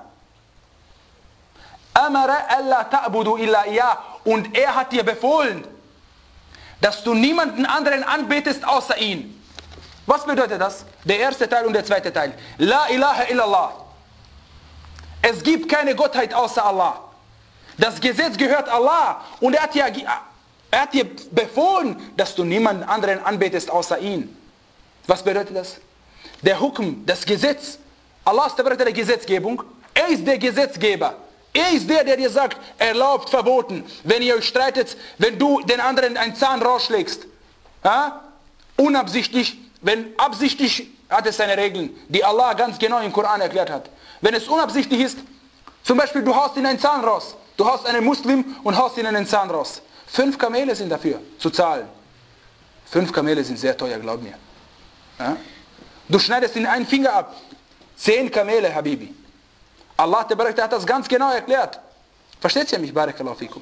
Amara alla ta'budu illa iya. Und er hat dir befohlen, dass du niemanden anderen anbetest außer ihn. Was bedeutet das? Der erste Teil und der zweite Teil. La ilaha illallah. Es gibt keine Gottheit außer Allah. Das Gesetz gehört Allah und er hat, dir, er hat dir befohlen, dass du niemanden anderen anbetest außer ihn. Was bedeutet das? Der Hukm, das Gesetz. Allah ist der Gesetzgebung. Er ist der Gesetzgeber. Er ist der, der dir sagt, erlaubt, verboten. Wenn ihr euch streitet, wenn du den anderen einen Zahn rausschlägst. Ja? Unabsichtlich, wenn absichtlich, hat es seine Regeln, die Allah ganz genau im Koran erklärt hat. Wenn es unabsichtlich ist, zum Beispiel du haust in einen Zahn raus. Du haust einen Muslim und haust in einen Zahn raus. Fünf Kamele sind dafür zu zahlen. Fünf Kamele sind sehr teuer, glaub mir. Ja? Du schneidest in einen Finger ab. Zehn Kamele, Habibi. Allah hat das ganz genau erklärt. Versteht ihr mich? Barakallahu fikum.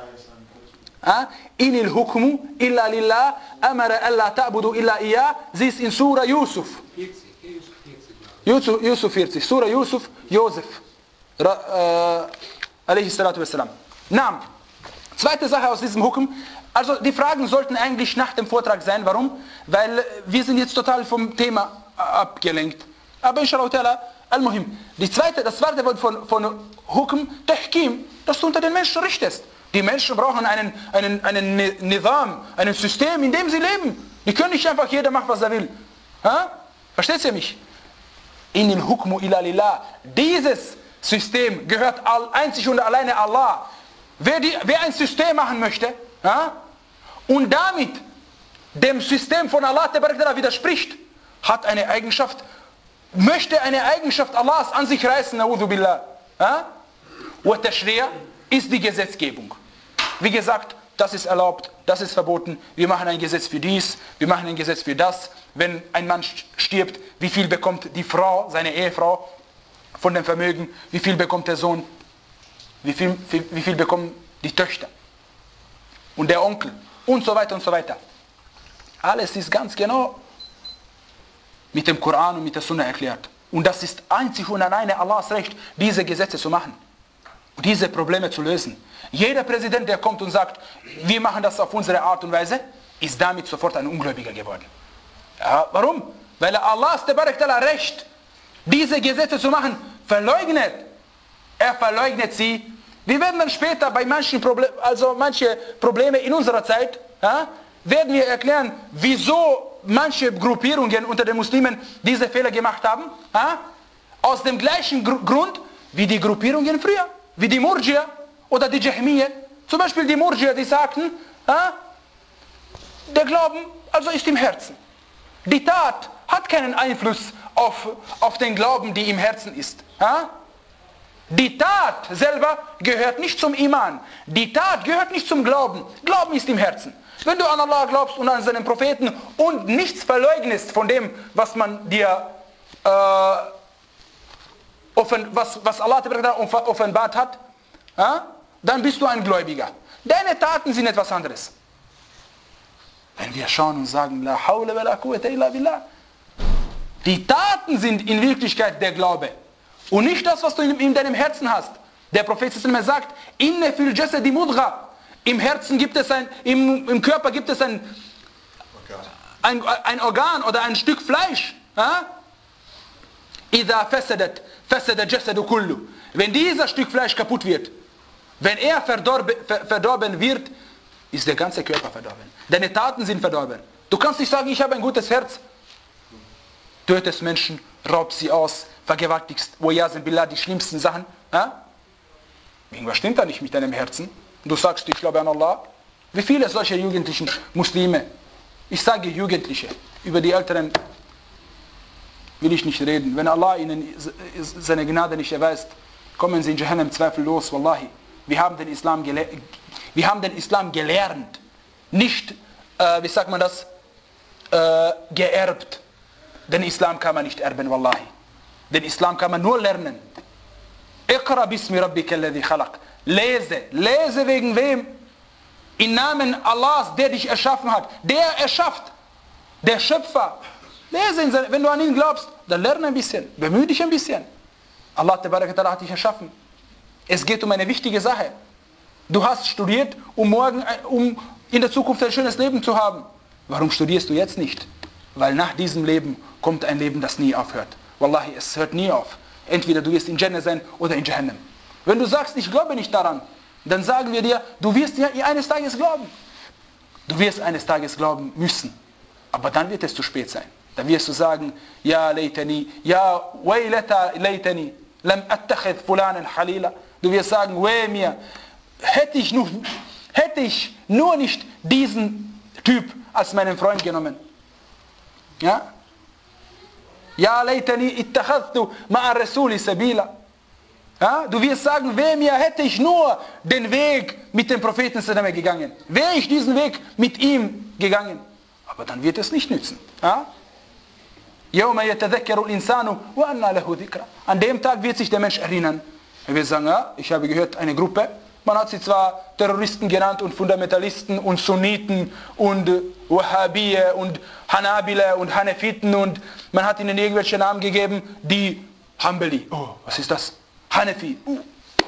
Inil hukmu illa lillah, amara alla ta'budu illa iya. Sie ist in Surah Yusuf. Yusuf, Yusuf vierzig. Surah Yusuf, Josef. Alayhi salatu wassalam. Naam. Zweite Sache aus diesem Hukm. Also die Fragen sollten eigentlich nach dem Vortrag sein. Warum? Weil wir sind jetzt total vom Thema abgelenkt. Aber inshallah, al-Muhim. Die zweite, das zweite Wort von, von Hukm, Tahkim, dass du unter den Menschen richtest. Die Menschen brauchen einen, einen, einen Nizam, ein System, in dem sie leben. Die können nicht einfach, jeder macht, was er will. Ha? Versteht ihr mich? Inil hukmu illa lillah. Dieses System gehört all, einzig und alleine Allah. Wer, die, wer ein System machen möchte, ha? Und damit dem System von Allah widerspricht, hat eine Eigenschaft, möchte eine Eigenschaft Allahs an sich reißen, na'udhu billah. Wa tashri' ist die Gesetzgebung. Wie gesagt, das ist erlaubt, das ist verboten. Wir machen ein Gesetz für dies, wir machen ein Gesetz für das. Wenn ein Mann stirbt, wie viel bekommt die Frau, seine Ehefrau, von dem Vermögen? Wie viel bekommt der Sohn? Wie viel, wie, wie viel bekommen die Töchter? Und der Onkel? Und so weiter und so weiter. Alles ist ganz genau mit dem Koran und mit der Sunna erklärt. Und das ist einzig und alleine Allahs Recht, diese Gesetze zu machen. Und diese Probleme zu lösen. Jeder Präsident, der kommt und sagt, wir machen das auf unsere Art und Weise, ist damit sofort ein Ungläubiger geworden. Ja, warum? Weil Allahs Recht, diese Gesetze zu machen, verleugnet. Er verleugnet sie. Wir werden dann später bei manchen Problemen, also manche Probleme in unserer Zeit, ja, werden wir erklären, wieso manche Gruppierungen unter den Muslimen diese Fehler gemacht haben. Ja, aus dem gleichen Gr- Grund wie die Gruppierungen früher. Wie die Murjia oder die Jahmiyyah. Zum Beispiel die Murjia, die sagten, ja, der Glauben also ist im Herzen. Die Tat hat keinen Einfluss auf, auf den Glauben, die im Herzen ist. Ja? Die Tat selber gehört nicht zum Iman. Die Tat gehört nicht zum Glauben. Glauben ist im Herzen. Wenn du an Allah glaubst und an seinen Propheten und nichts verleugnest von dem, was man dir äh, offen, was, was Allah offenbart hat, ja, dann bist du ein Gläubiger. Deine Taten sind etwas anderes. Wenn wir schauen und sagen, La hawla wa la quwwata illa billah, die Taten sind in Wirklichkeit der Glaube. Und nicht das, was du in, in deinem Herzen hast. Der Prophet sagt, Inne fil jasadi mudgha. Im Herzen gibt es ein, im, im Körper gibt es ein, ein, ein Organ oder ein Stück Fleisch. Idha fasadat, fasada jasadu kullu. Wenn dieser Stück Fleisch kaputt wird, wenn er verdorben, verdorben wird, ist der ganze Körper verdorben. Deine Taten sind verdorben. Du kannst nicht sagen, ich habe ein gutes Herz. Tötest Menschen, raubst sie aus, vergewaltigst, wajazin billah, die schlimmsten Sachen. Ja? Irgendwas stimmt da nicht mit deinem Herzen. Du sagst, ich glaube an Allah. Wie viele solcher jugendlichen Muslime, ich sage Jugendliche, über die Älteren will ich nicht reden. Wenn Allah ihnen seine Gnade nicht erweist, kommen sie in Jahannam zweifellos, wallahi. Wir haben den Islam, gele- wir haben den Islam gelernt, nicht, äh, wie sagt man das, äh, geerbt. Den Islam kann man nicht erben, wallahi. Den Islam kann man nur lernen. Iqra bismi rabbika alladhi khalaq. Lese, lese wegen wem? Im Namen Allahs, der dich erschaffen hat. Der erschafft, der Schöpfer. Lese, ihn, wenn du an ihn glaubst, dann lerne ein bisschen, bemühe dich ein bisschen. Allah hat dich erschaffen. Es geht um eine wichtige Sache. Du hast studiert, um morgen, um in der Zukunft ein schönes Leben zu haben. Warum studierst du jetzt nicht? Weil nach diesem Leben kommt ein Leben, das nie aufhört. Wallahi, es hört nie auf. Entweder du wirst in Jannah sein oder in Jahannam. Wenn du sagst, ich glaube nicht daran, dann sagen wir dir, du wirst ja eines Tages glauben. Du wirst eines Tages glauben müssen. Aber dann wird es zu spät sein. Dann wirst du sagen, ja laytani, ja waylata laytani, lam attakhidh fulanan halila. Du wirst sagen, weh mir, hätte ich nur, hätte ich nur nicht diesen Typ als meinen Freund genommen. Ja? Ja laytani ittakhadhtu ma'a rasuli sabila. Ja, du wirst sagen, weh mir, hätte ich nur den Weg mit dem Propheten gegangen. Wäre ich diesen Weg mit ihm gegangen. Aber dann wird es nicht nützen. Ja? An dem Tag wird sich der Mensch erinnern. Er wird sagen, ja, ich habe gehört, eine Gruppe, man hat sie zwar Terroristen genannt und Fundamentalisten und Sunniten und Wahhabiyya und Hanabila und Hanefiten und man hat ihnen irgendwelche Namen gegeben, die Hanbali. Oh, was ist das? Hanafi. Uh.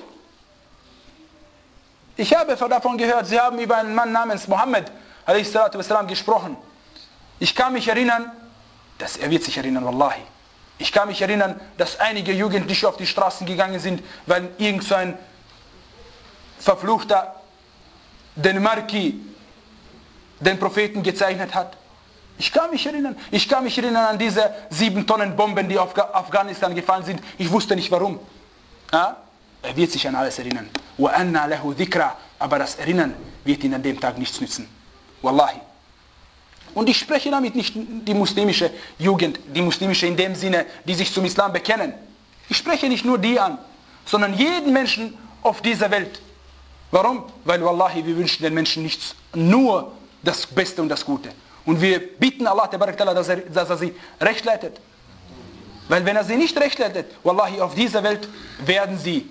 Ich habe davon gehört, sie haben über einen Mann namens Mohammed a s. gesprochen. Ich kann mich erinnern, dass er wird sich erinnern, wallahi. Ich kann mich erinnern, dass einige Jugendliche auf die Straßen gegangen sind, weil irgend so ein Verfluchter den Marki, den Propheten gezeichnet hat. Ich kann mich erinnern. Ich kann mich erinnern an diese sieben Tonnen Bomben, die auf Afghanistan gefallen sind. Ich wusste nicht warum. Ja? Er wird sich an alles erinnern. Aber das Erinnern wird ihn an dem Tag nichts nützen. Wallahi. Und ich spreche damit nicht die muslimische Jugend, die muslimische in dem Sinne, die sich zum Islam bekennen. Ich spreche nicht nur die an, sondern jeden Menschen auf dieser Welt. Warum? Weil Wallahi, wir wünschen den Menschen nichts, nur das Beste und das Gute. Und wir bitten Allah, dass er, dass er sie recht leitet. Weil wenn er sie nicht recht leitet, Wallahi, auf dieser Welt werden sie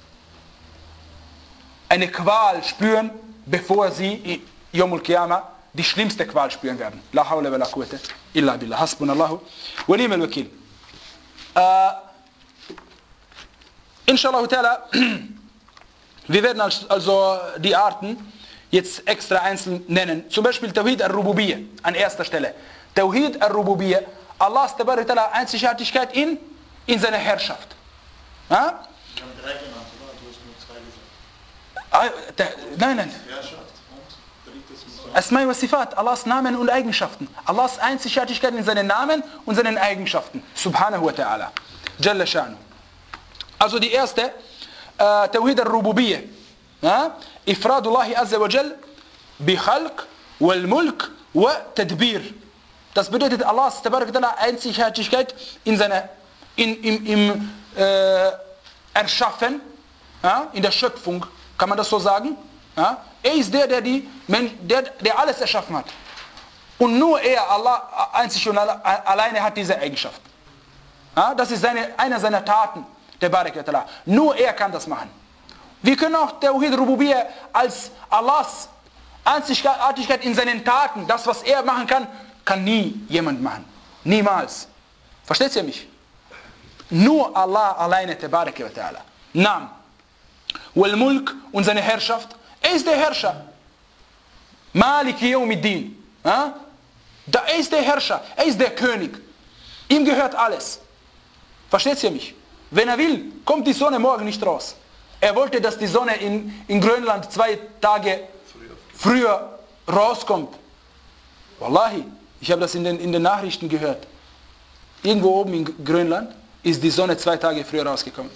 eine Qual spüren, bevor sie Yawmul Qiyamah die schlimmste Qual spüren werden. La hawla wa la quwwata illa billah. Hasbunallahu wa ni'mal wakil. Äh, Inshallah ta'ala, wir werden also die Arten jetzt extra einzeln nennen. Zum Beispiel Tawhid al-Rububiyyah an erster Stelle. Tawhid al-Rububiyyah, Allahs Einzigartigkeit in, in seiner Herrschaft. Ja? Wir haben drei genannt, oder? Du hast nur zwei gesagt. Ah, der, nein, nein. Herrschaft und drittes Asma wa Sifat, Allahs Namen und Eigenschaften. Allahs Einzigartigkeit in seinen Namen und seinen Eigenschaften. Subhanahu wa ta'ala. Jalla sha'nu. Also die erste, äh, Tawhid al-Rububiyyah. Ja? Ifradullahi azza wa jal bi khalq wal mulk wa tadbir. Das bedeutet Allahs Einzigartigkeit in seiner, in, im, im äh, erschaffen, ja, in der Schöpfung, kann man das so sagen? Ja? Er ist der, der, die, der, der alles erschaffen hat. Und nur er, Allah, einzig und alleine hat diese Eigenschaft. Ja? Das ist seine, eine seiner Taten, der Barak wa Ta'ala. Nur er kann das machen. Wir können auch Tawhid Rububiyya als Allahs Einzigartigkeit in seinen Taten, das was er machen kann, kann nie jemand machen. Niemals. Versteht ihr mich? Nur Allah alleine, Tabarak wa Ta'ala. Naam. Wal Mulk und seine Herrschaft. Er ist der Herrscher. Malik Yawmiddin. Ja? Da er ist der Herrscher. Er ist der König. Ihm gehört alles. Versteht ihr mich? Wenn er will, kommt die Sonne morgen nicht raus. Er wollte, dass die Sonne in, in Grönland zwei Tage früher rauskommt. Wallahi, ich habe das in den, in den Nachrichten gehört. Irgendwo oben in Grönland ist die Sonne zwei Tage früher rausgekommen.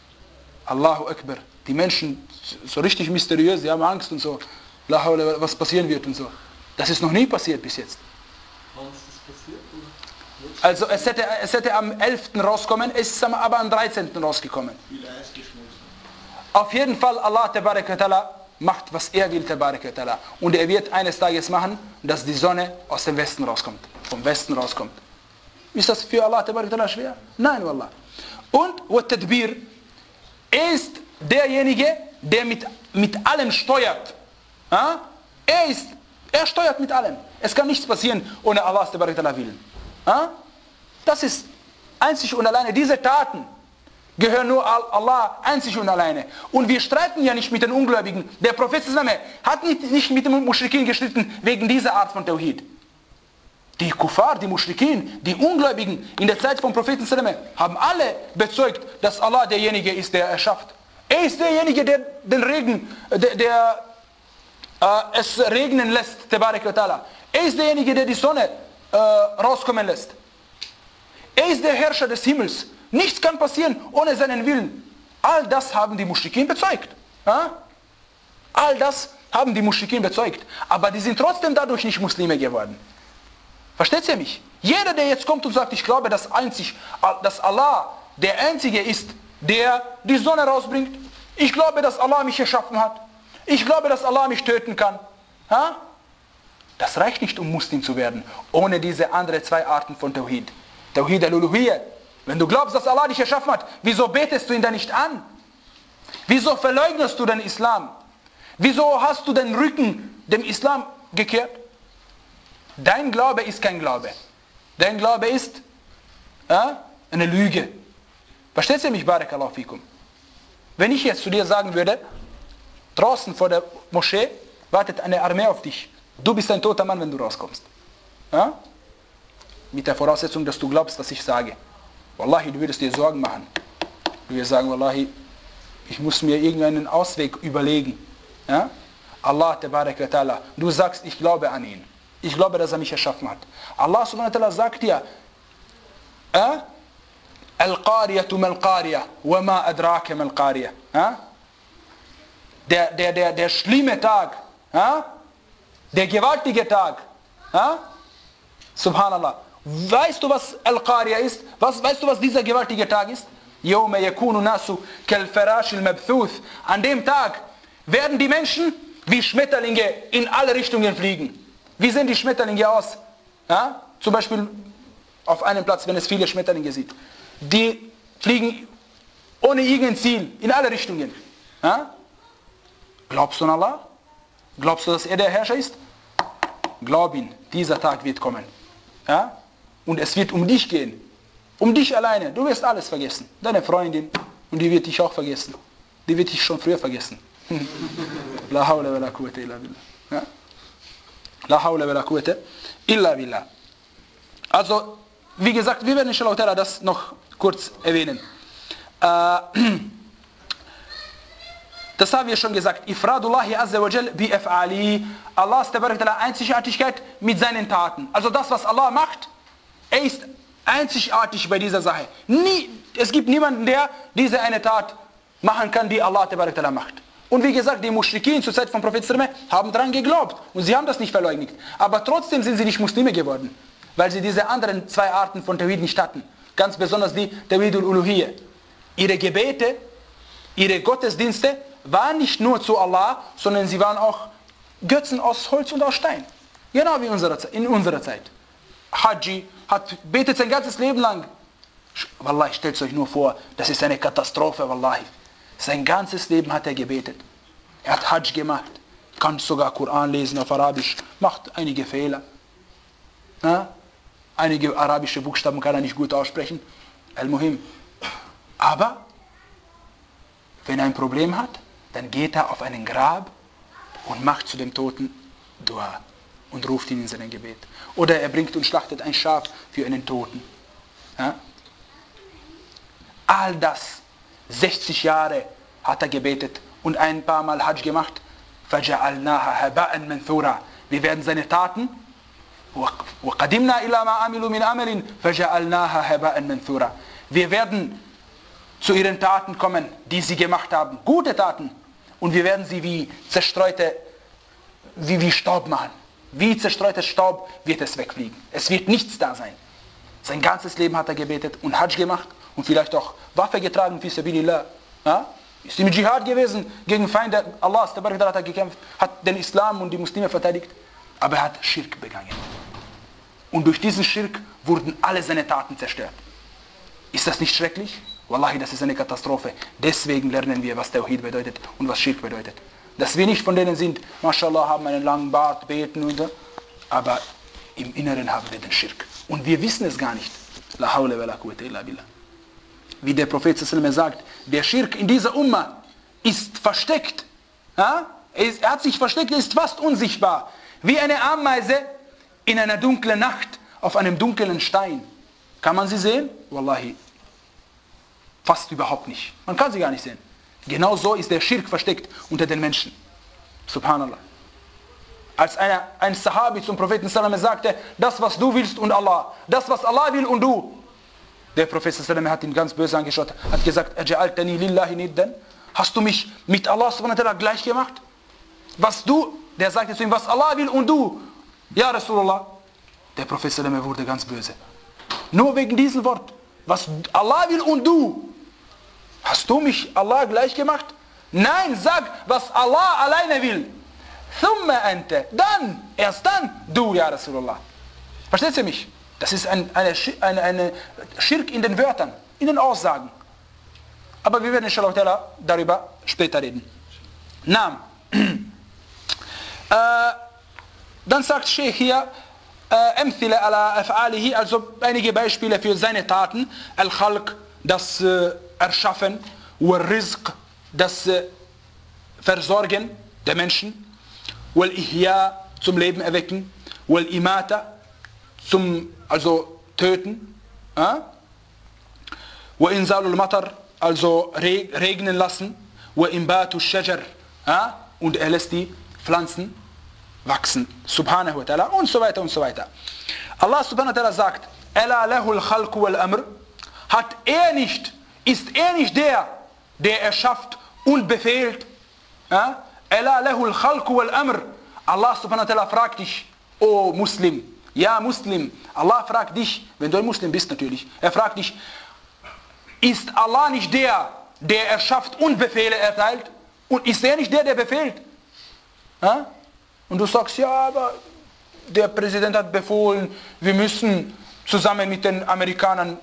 Allahu Akbar. Die Menschen, so richtig mysteriös, sie haben Angst und so. Was passieren wird und so. Das ist noch nie passiert bis jetzt. Wann ist das passiert? Also es hätte, es hätte am elften rauskommen, es ist aber am dreizehnten rausgekommen. Viel Eis geschmolzen. Auf jeden Fall, Allah Tabarak wa Ta'ala macht, was er will, Tabarak wa Ta'ala. Und er wird eines Tages machen, dass die Sonne aus dem Westen rauskommt. Vom Westen rauskommt. Ist das für Allah Tabarak wa Ta'ala schwer? Nein, Wallah. Und, wat Tadbir, er ist derjenige, der mit, mit allem steuert. Ja? Er ist, er steuert mit allem. Es kann nichts passieren, ohne Allah Tabarak wa Ta'ala willen. Ja? Das ist einzig und alleine. Diese Taten gehören nur Allah einzig und alleine. Und wir streiten ja nicht mit den Ungläubigen. Der Prophet hat nicht, nicht mit den Muschrikin gestritten wegen dieser Art von Tawhid. Die Kuffar, die Muschrikin, die Ungläubigen in der Zeit vom Propheten haben alle bezeugt, dass Allah derjenige ist, der erschafft. Er ist derjenige, der den Regen, der, der äh, es regnen lässt, Tabarak wa Ta'ala. Er ist derjenige, der die Sonne äh, rauskommen lässt. Er ist der Herrscher des Himmels. Nichts kann passieren ohne seinen Willen. All das haben die Muschrikin bezeugt. Ja? All das haben die Muschrikin bezeugt. Aber die sind trotzdem dadurch nicht Muslime geworden. Versteht ihr mich? Jeder, der jetzt kommt und sagt, ich glaube, dass, einzig, dass Allah der Einzige ist, der die Sonne rausbringt. Ich glaube, dass Allah mich erschaffen hat. Ich glaube, dass Allah mich töten kann. Ja? Das reicht nicht, um Muslim zu werden, ohne diese anderen zwei Arten von Tawhid. Tawhid al-Uluhiyya. Wenn du glaubst, dass Allah dich erschaffen hat, wieso betest du ihn dann nicht an? Wieso verleugnest du den Islam? Wieso hast du den Rücken dem Islam gekehrt? Dein Glaube ist kein Glaube. Dein Glaube ist äh, eine Lüge. Versteht ihr mich, Barakallahu fikum? Wenn ich jetzt zu dir sagen würde, draußen vor der Moschee wartet eine Armee auf dich. Du bist ein toter Mann, wenn du rauskommst. Ja? Mit der Voraussetzung, dass du glaubst, was ich sage. Wallahi, du würdest dir Sorgen machen. Du würdest sagen, Wallahi, ich muss mir irgendeinen Ausweg überlegen. Ja? Allah, Tabarak wa Ta'ala, du sagst, ich glaube an ihn. Ich glaube, dass er mich erschaffen hat. Allah subhanahu wa ta'ala sagt dir, äh? Al-Qariyatu mal-Qariya, wa ma adraka mal-Qariya. Der, der, der, der schlimme Tag, ja? Der gewaltige Tag. Ja? Subhanallah. Weißt du, was Al-Qariya ist? Was, weißt du, was dieser gewaltige Tag ist? Yawma yakunu nasu kal-farash al-mabthuth. An dem Tag werden die Menschen wie Schmetterlinge in alle Richtungen fliegen. Wie sehen die Schmetterlinge aus? Ja? Zum Beispiel auf einem Platz, wenn es viele Schmetterlinge sieht. Die fliegen ohne irgendein Ziel in alle Richtungen. Ja? Glaubst du an Allah? Glaubst du, dass er der Herrscher ist? Glaub ihn, dieser Tag wird kommen. Ja? Und es wird um dich gehen. Um dich alleine. Du wirst alles vergessen. Deine Freundin. Und die wird dich auch vergessen. Die wird dich schon früher vergessen. La hawla wa la quwwata illa billah. Ja? La hawla wa la quwwata illa billah. Also, wie gesagt, wir werden inshallah das noch kurz erwähnen. Äh, das haben wir schon gesagt. Ifradullahi azza wa jal bi af'ali. Allahs Einzigartigkeit mit seinen Taten. Also das, was Allah macht, er ist einzigartig bei dieser Sache. Nie, es gibt niemanden, der diese eine Tat machen kann, die Allah macht. Und wie gesagt, die Muschrikin zur Zeit von Prophet haben daran geglaubt. Und sie haben das nicht verleugnet. Aber trotzdem sind sie nicht Muslime geworden. Weil sie diese anderen zwei Arten von Tawhid nicht hatten. Ganz besonders die Tawhid al-Uluhiyya. ihre Gebete, ihre Gottesdienste waren nicht nur zu Allah, sondern sie waren auch Götzen aus Holz und aus Stein. Genau wie in unserer Zeit. In unserer Zeit. Haji hat, betet sein ganzes Leben lang. Wallahi, stellt euch nur vor, das ist eine Katastrophe, Wallahi. Sein ganzes Leben hat er gebetet. Er hat Hajj gemacht, kann sogar Koran lesen auf Arabisch, macht einige Fehler. Ja? Einige arabische Buchstaben kann er nicht gut aussprechen. Al-Muhim. Aber wenn er ein Problem hat, dann geht er auf einen Grab und macht zu dem Toten Dua und ruft ihn in sein Gebet. Oder er bringt und schlachtet ein Schaf für einen Toten. Ja? All das, sechzig Jahre hat er gebetet und ein paar Mal Hajj gemacht. فَجَعَلْنَاهَا هَبَاءً مَنْثُورًا. Wir werden seine Taten وَقَدِمْنَا إِلَى مَا عَمِلُوا مِنْ عَمَلٍ فَجَعَلْنَاهَا هَبَاءً مَنْثُورًا. Wir werden zu ihren Taten kommen, die sie gemacht haben. Gute Taten. Und wir werden sie wie zerstreute, wie, wie Staub machen. Wie zerstreuter Staub wird es wegfliegen. Es wird nichts da sein. Sein ganzes Leben hat er gebetet und Hajj gemacht und vielleicht auch Waffe getragen fi sabilillah. Ja? Ist im Dschihad gewesen, gegen Feinde Allahs, der Barg hat er gekämpft, hat den Islam und die Muslime verteidigt, aber er hat Schirk begangen. Und durch diesen Schirk wurden alle seine Taten zerstört. Ist das nicht schrecklich? Wallahi, das ist eine Katastrophe. Deswegen lernen wir, was Tawhid bedeutet und was Schirk bedeutet. Dass wir nicht von denen sind, mashallah, haben einen langen Bart, beten und so, aber im Inneren haben wir den Schirk. Und wir wissen es gar nicht. La hawla wa la quwwata illa billah. Wie der Prophet sagt, der Schirk in dieser Umma ist versteckt. Ja? Er, ist, er hat sich versteckt, er ist fast unsichtbar. Wie eine Ameise in einer dunklen Nacht auf einem dunklen Stein. Kann man sie sehen? Wallahi, fast überhaupt nicht. Man kann sie gar nicht sehen. Genau so ist der Schirk versteckt unter den Menschen. Subhanallah. Als einer, ein Sahabi zum Propheten sallam sagte, das was du willst und Allah, das was Allah will und du. Der Prophet sallam hat ihn ganz böse angeschaut, hat gesagt, Aja'altani lillahi niddan? Hast du mich mit Allah subhanahu wa ta'ala gleich gemacht? Was du, der sagte zu ihm, was Allah will und du. Ja, Rasulullah. Der Prophet sallam wurde ganz böse. Nur wegen diesem Wort. Was Allah will und du. Hast du mich Allah gleich gemacht? Nein, sag, was Allah alleine will. Thumma ante. Dann, erst dann, du, ja Rasulullah. Versteht ihr mich? Das ist ein, eine, eine, eine Schirk in den Wörtern, in den Aussagen. Aber wir werden inshallah darüber später reden. Naam. Äh, dann sagt Sheikh hier, Amthila ala af'alihi, also einige Beispiele für seine Taten. Al-Khalq, das äh, Erschaffen, Wal-Rizq, das äh, Versorgen der Menschen, Wal-Ihya, zum Leben erwecken, Wal-Imata, zum, also töten, äh? Wa-Inzalul Matar, also reg regnen lassen, Wa-Imbatu Shajar, äh? und er lässt die Pflanzen wachsen, subhanahu wa ta'ala, und so weiter und so weiter. Allah subhanahu wa ta'ala sagt, Ala lahul khalqu wal amr, hat er nicht, ist er nicht der, der erschafft und befehlt? Ja? Ala lahul khalqu wal amr. Allah subhanahu wa ta'ala fragt dich, o Muslim, ja Muslim, Allah fragt dich, wenn du ein Muslim bist natürlich, er fragt dich, ist Allah nicht der, der erschafft und Befehle erteilt? Und ist er nicht der, der befehlt? Ja? Und du sagst, ja, aber der Präsident hat befohlen, wir müssen zusammen mit den Amerikanern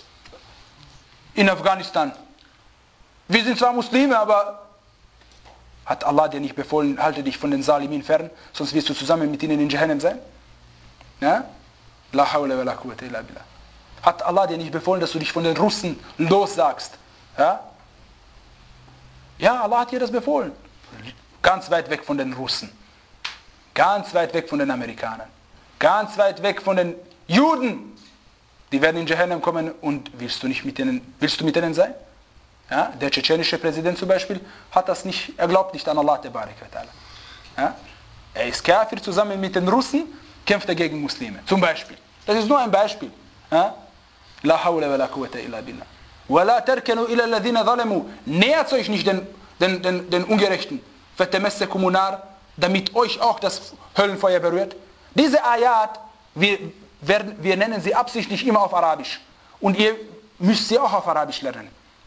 in Afghanistan. Wir sind zwar Muslime, aber hat Allah dir nicht befohlen, halte dich von den Salimin fern, sonst wirst du zusammen mit ihnen in Jahannam sein? Ja? La hawla wa la quwwata illa billah. Hat Allah dir nicht befohlen, dass du dich von den Russen lossagst? Ja? Ja, Allah hat dir das befohlen. Ganz weit weg von den Russen. Ganz weit weg von den Amerikanern. Ganz weit weg von den Juden. Die werden in Jahannam kommen und willst du nicht mit denen, willst du mit denen sein? Ja? Der tschetschenische Präsident zum Beispiel hat das nicht, er glaubt nicht an Allah. Ja? Er ist Kafir, zusammen mit den Russen kämpft er gegen Muslime. Zum Beispiel. Das ist nur ein Beispiel. Ja? La hawla wa la quwwata illa billah. Wa la tarkanu ila alladhina zalamu. Nähert euch nicht den, den, den, den Ungerechten. Fatamassakumu nar, damit euch auch das Höllenfeuer berührt. Diese Ayat, wir, werden, wir nennen sie absichtlich immer auf Arabisch. Und ihr müsst sie auch auf Arabisch lernen.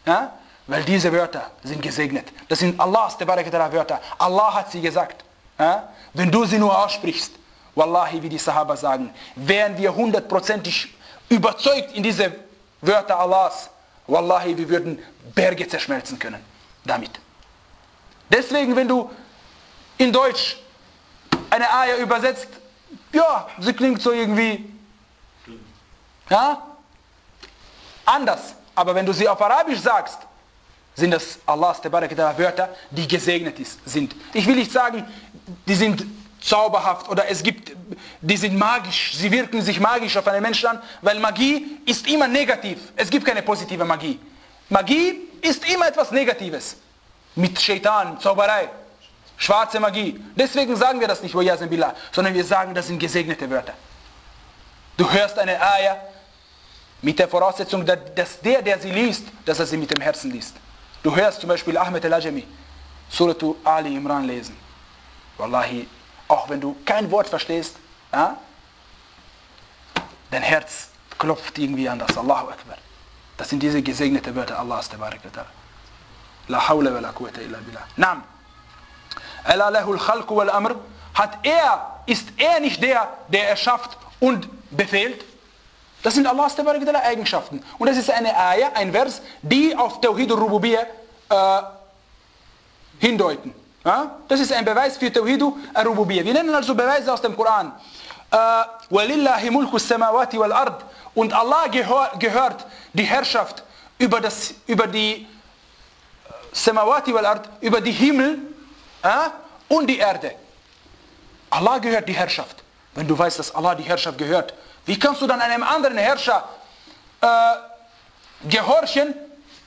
Ja? Weil diese Wörter sind gesegnet. Das sind Allahs Wörter. Allah hat sie gesagt. Ja? Wenn du sie nur aussprichst, Wallahi, wie die Sahaba sagen, wären wir hundertprozentig überzeugt in diese Wörter Allahs, Wallahi, wir würden Berge zerschmelzen können damit. Deswegen, wenn du in Deutsch eine Ayah übersetzt, ja, sie klingt so irgendwie, ja, anders. Aber wenn du sie auf Arabisch sagst, sind das Allahs Wörter, die gesegnet sind. Ich will nicht sagen, die sind zauberhaft oder es gibt, die sind magisch, sie wirken sich magisch auf einen Menschen an, weil Magie ist immer negativ. Es gibt keine positive Magie. Magie ist immer etwas Negatives. Mit Shaitan, Zauberei, schwarze Magie. Deswegen sagen wir das nicht, sondern wir sagen, das sind gesegnete Wörter. Du hörst eine Ayah mit der Voraussetzung, dass der, der sie liest, dass er sie mit dem Herzen liest. Du hörst zum Beispiel Ahmed al-Ajami, Suratu Ali Imran lesen. Wallahi, auch wenn du kein Wort verstehst, ja, dein Herz klopft irgendwie anders. Allahu Akbar. Das sind diese gesegneten Wörter Allahs. La hawla wa la quwwata illa billah. Naam. Ala lahul khalqu wal amr. Hat er, ist er nicht der, der erschafft und befehlt? Das sind Allahs Eigenschaften. Und das ist eine Ayah, ein Vers, die auf Tawhid al-Rububiyyah äh, hindeuten. Ja? Das ist ein Beweis für Tawhid al-Rububiyyah. Wir nennen also Beweise aus dem Koran. وَلِلَّهِ مُلْكُ السَّمَاوَاتِ وَالْأَرْضِ. Und Allah gehör, gehört die Herrschaft über, das, über die Samawati wal Ard, über die Himmel äh, und die Erde. Allah gehört die Herrschaft. Wenn du weißt, dass Allah die Herrschaft gehört, wie kannst du dann einem anderen Herrscher äh, gehorchen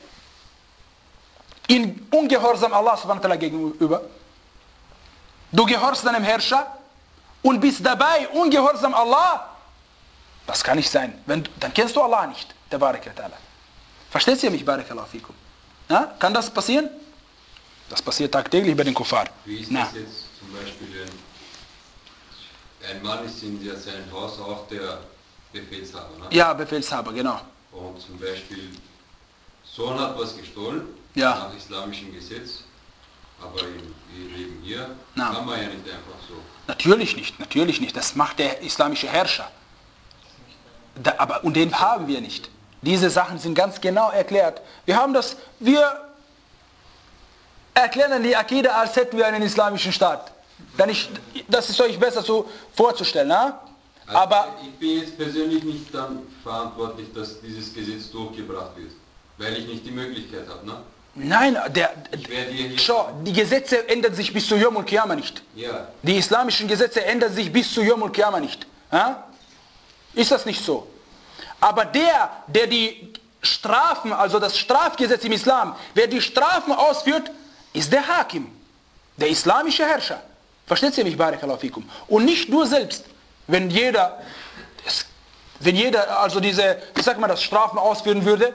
in Ungehorsam Allah subhanahu wa ta'ala gegenüber? Du gehorchst deinem Herrscher und bist dabei ungehorsam Allah. Das kann nicht sein. Wenn, dann kennst du Allah nicht. Versteht ihr mich? Barakallahu fikum. Ja? Kann das passieren? Das passiert tagtäglich bei den Kuffar. Wie ist Na. das jetzt zum Beispiel, wenn ein Mann ist in seinem Haus auch der Befehlshaber? Ne? Ja, Befehlshaber, genau. Und zum Beispiel, Sohn hat was gestohlen, ja. nach islamischem Gesetz, aber wir leben hier, Na. kann man ja nicht einfach so. Natürlich nicht, natürlich nicht. Das macht der islamische Herrscher. Da, aber, und den haben wir nicht. Diese Sachen sind ganz genau erklärt. Wir haben das, wir erklären die Akida, als hätten wir einen islamischen Staat. Dann ich, das ist euch besser so vorzustellen. Na? Also Aber ich bin jetzt persönlich nicht dann verantwortlich, dass dieses Gesetz durchgebracht wird, weil ich nicht die Möglichkeit habe. Ne? Nein, der, Ich werde hier schau, die Gesetze ändern sich bis zu Yom al-Qiyamah nicht. Ja. Die islamischen Gesetze ändern sich bis zu Yom al-Qiyamah nicht. Ja? Ist das nicht so? Aber der, der die Strafen, also das Strafgesetz im Islam, wer die Strafen ausführt, ist der Hakim, der islamische Herrscher. Versteht ihr mich, Barakallahu fikum? Und nicht nur selbst. Wenn jeder, wenn jeder also diese, wie sagt man das, Strafen ausführen würde,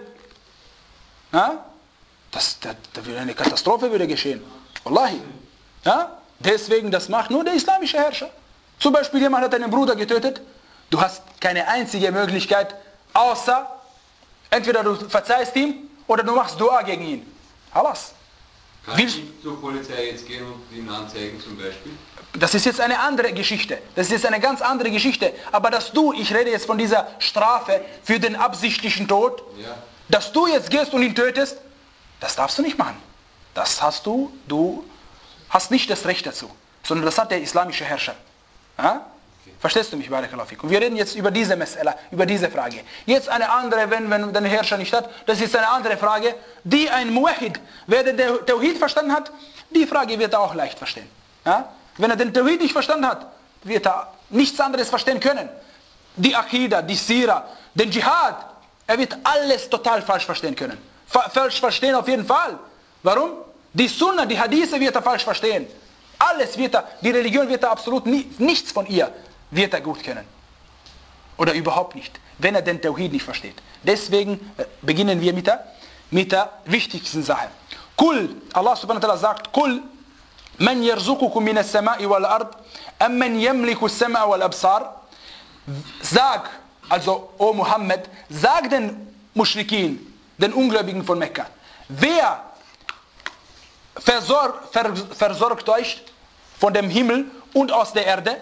ja? Das, da, da würde eine Katastrophe würde geschehen. Wallahi. Ja? Deswegen, das macht nur der islamische Herrscher. Zum Beispiel, jemand hat einen Bruder getötet. Du hast keine einzige Möglichkeit, außer entweder du verzeihst ihm oder du machst Dua gegen ihn. Halas. Kann ich zur Polizei jetzt gehen und ihn anzeigen zum Beispiel? Das ist jetzt eine andere Geschichte. Das ist jetzt eine ganz andere Geschichte. Aber dass du, ich rede jetzt von dieser Strafe für den absichtlichen Tod, Ja. dass du jetzt gehst und ihn tötest, das darfst du nicht machen. Das hast du, du hast nicht das Recht dazu, sondern das hat der islamische Herrscher. Ja? Okay. Verstehst du mich, Barakallahu fikum? Wir reden jetzt über diese Mas'ala, über diese Frage. Jetzt eine andere, wenn, wenn der Herrscher nicht hat, das ist eine andere Frage, die ein Muwahhid, wer den Tawhid verstanden hat, die Frage wird er auch leicht verstehen. Ja? Wenn er den Tawhid nicht verstanden hat, wird er nichts anderes verstehen können. Die Akida, die Sira, den Dschihad, er wird alles total falsch verstehen können. Fa- falsch verstehen auf jeden Fall. Warum? Die Sunna, die Hadithe wird er falsch verstehen. Alles wird er, die Religion wird er absolut nie, nichts von ihr wird er gut können. Oder überhaupt nicht, wenn er den Tawhid nicht versteht. Deswegen äh, beginnen wir mit der, mit der wichtigsten Sache. Kul, Allah subhanahu wa ta'ala sagt, Kul, man yarzuqukum min as-sama'i wal ard, am man yamliku as-sama'a wal absar. Sag, also o Muhammad, sag den Muschrikin, den Ungläubigen von Mekka, wer versorgt, ver, versorgt euch von dem Himmel und aus der Erde?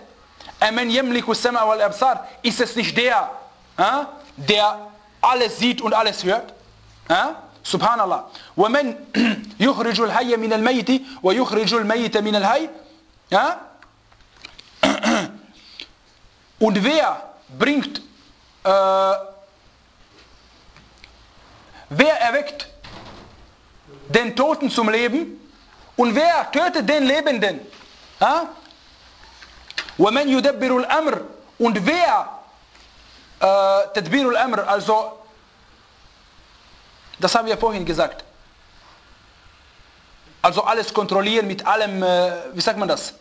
Ist es nicht der, der alles sieht und alles hört? Subhanallah. وَمَنْ يُخْرِجُ الْحَيَّ مِنَ الْمَيِّتِ وَيُخْرِجُ الْمَيِّتَ مِنَ الْحَيِّ. Und wer bringt, äh, wer erweckt den Toten zum Leben und wer tötet den Lebenden? وَمَنْ يُدَبِّرُ الْأَمْرِ. Und wer äh, Tadbir al-Amr, also das haben wir vorhin gesagt. Also alles kontrollieren mit allem, äh, wie sagt man das?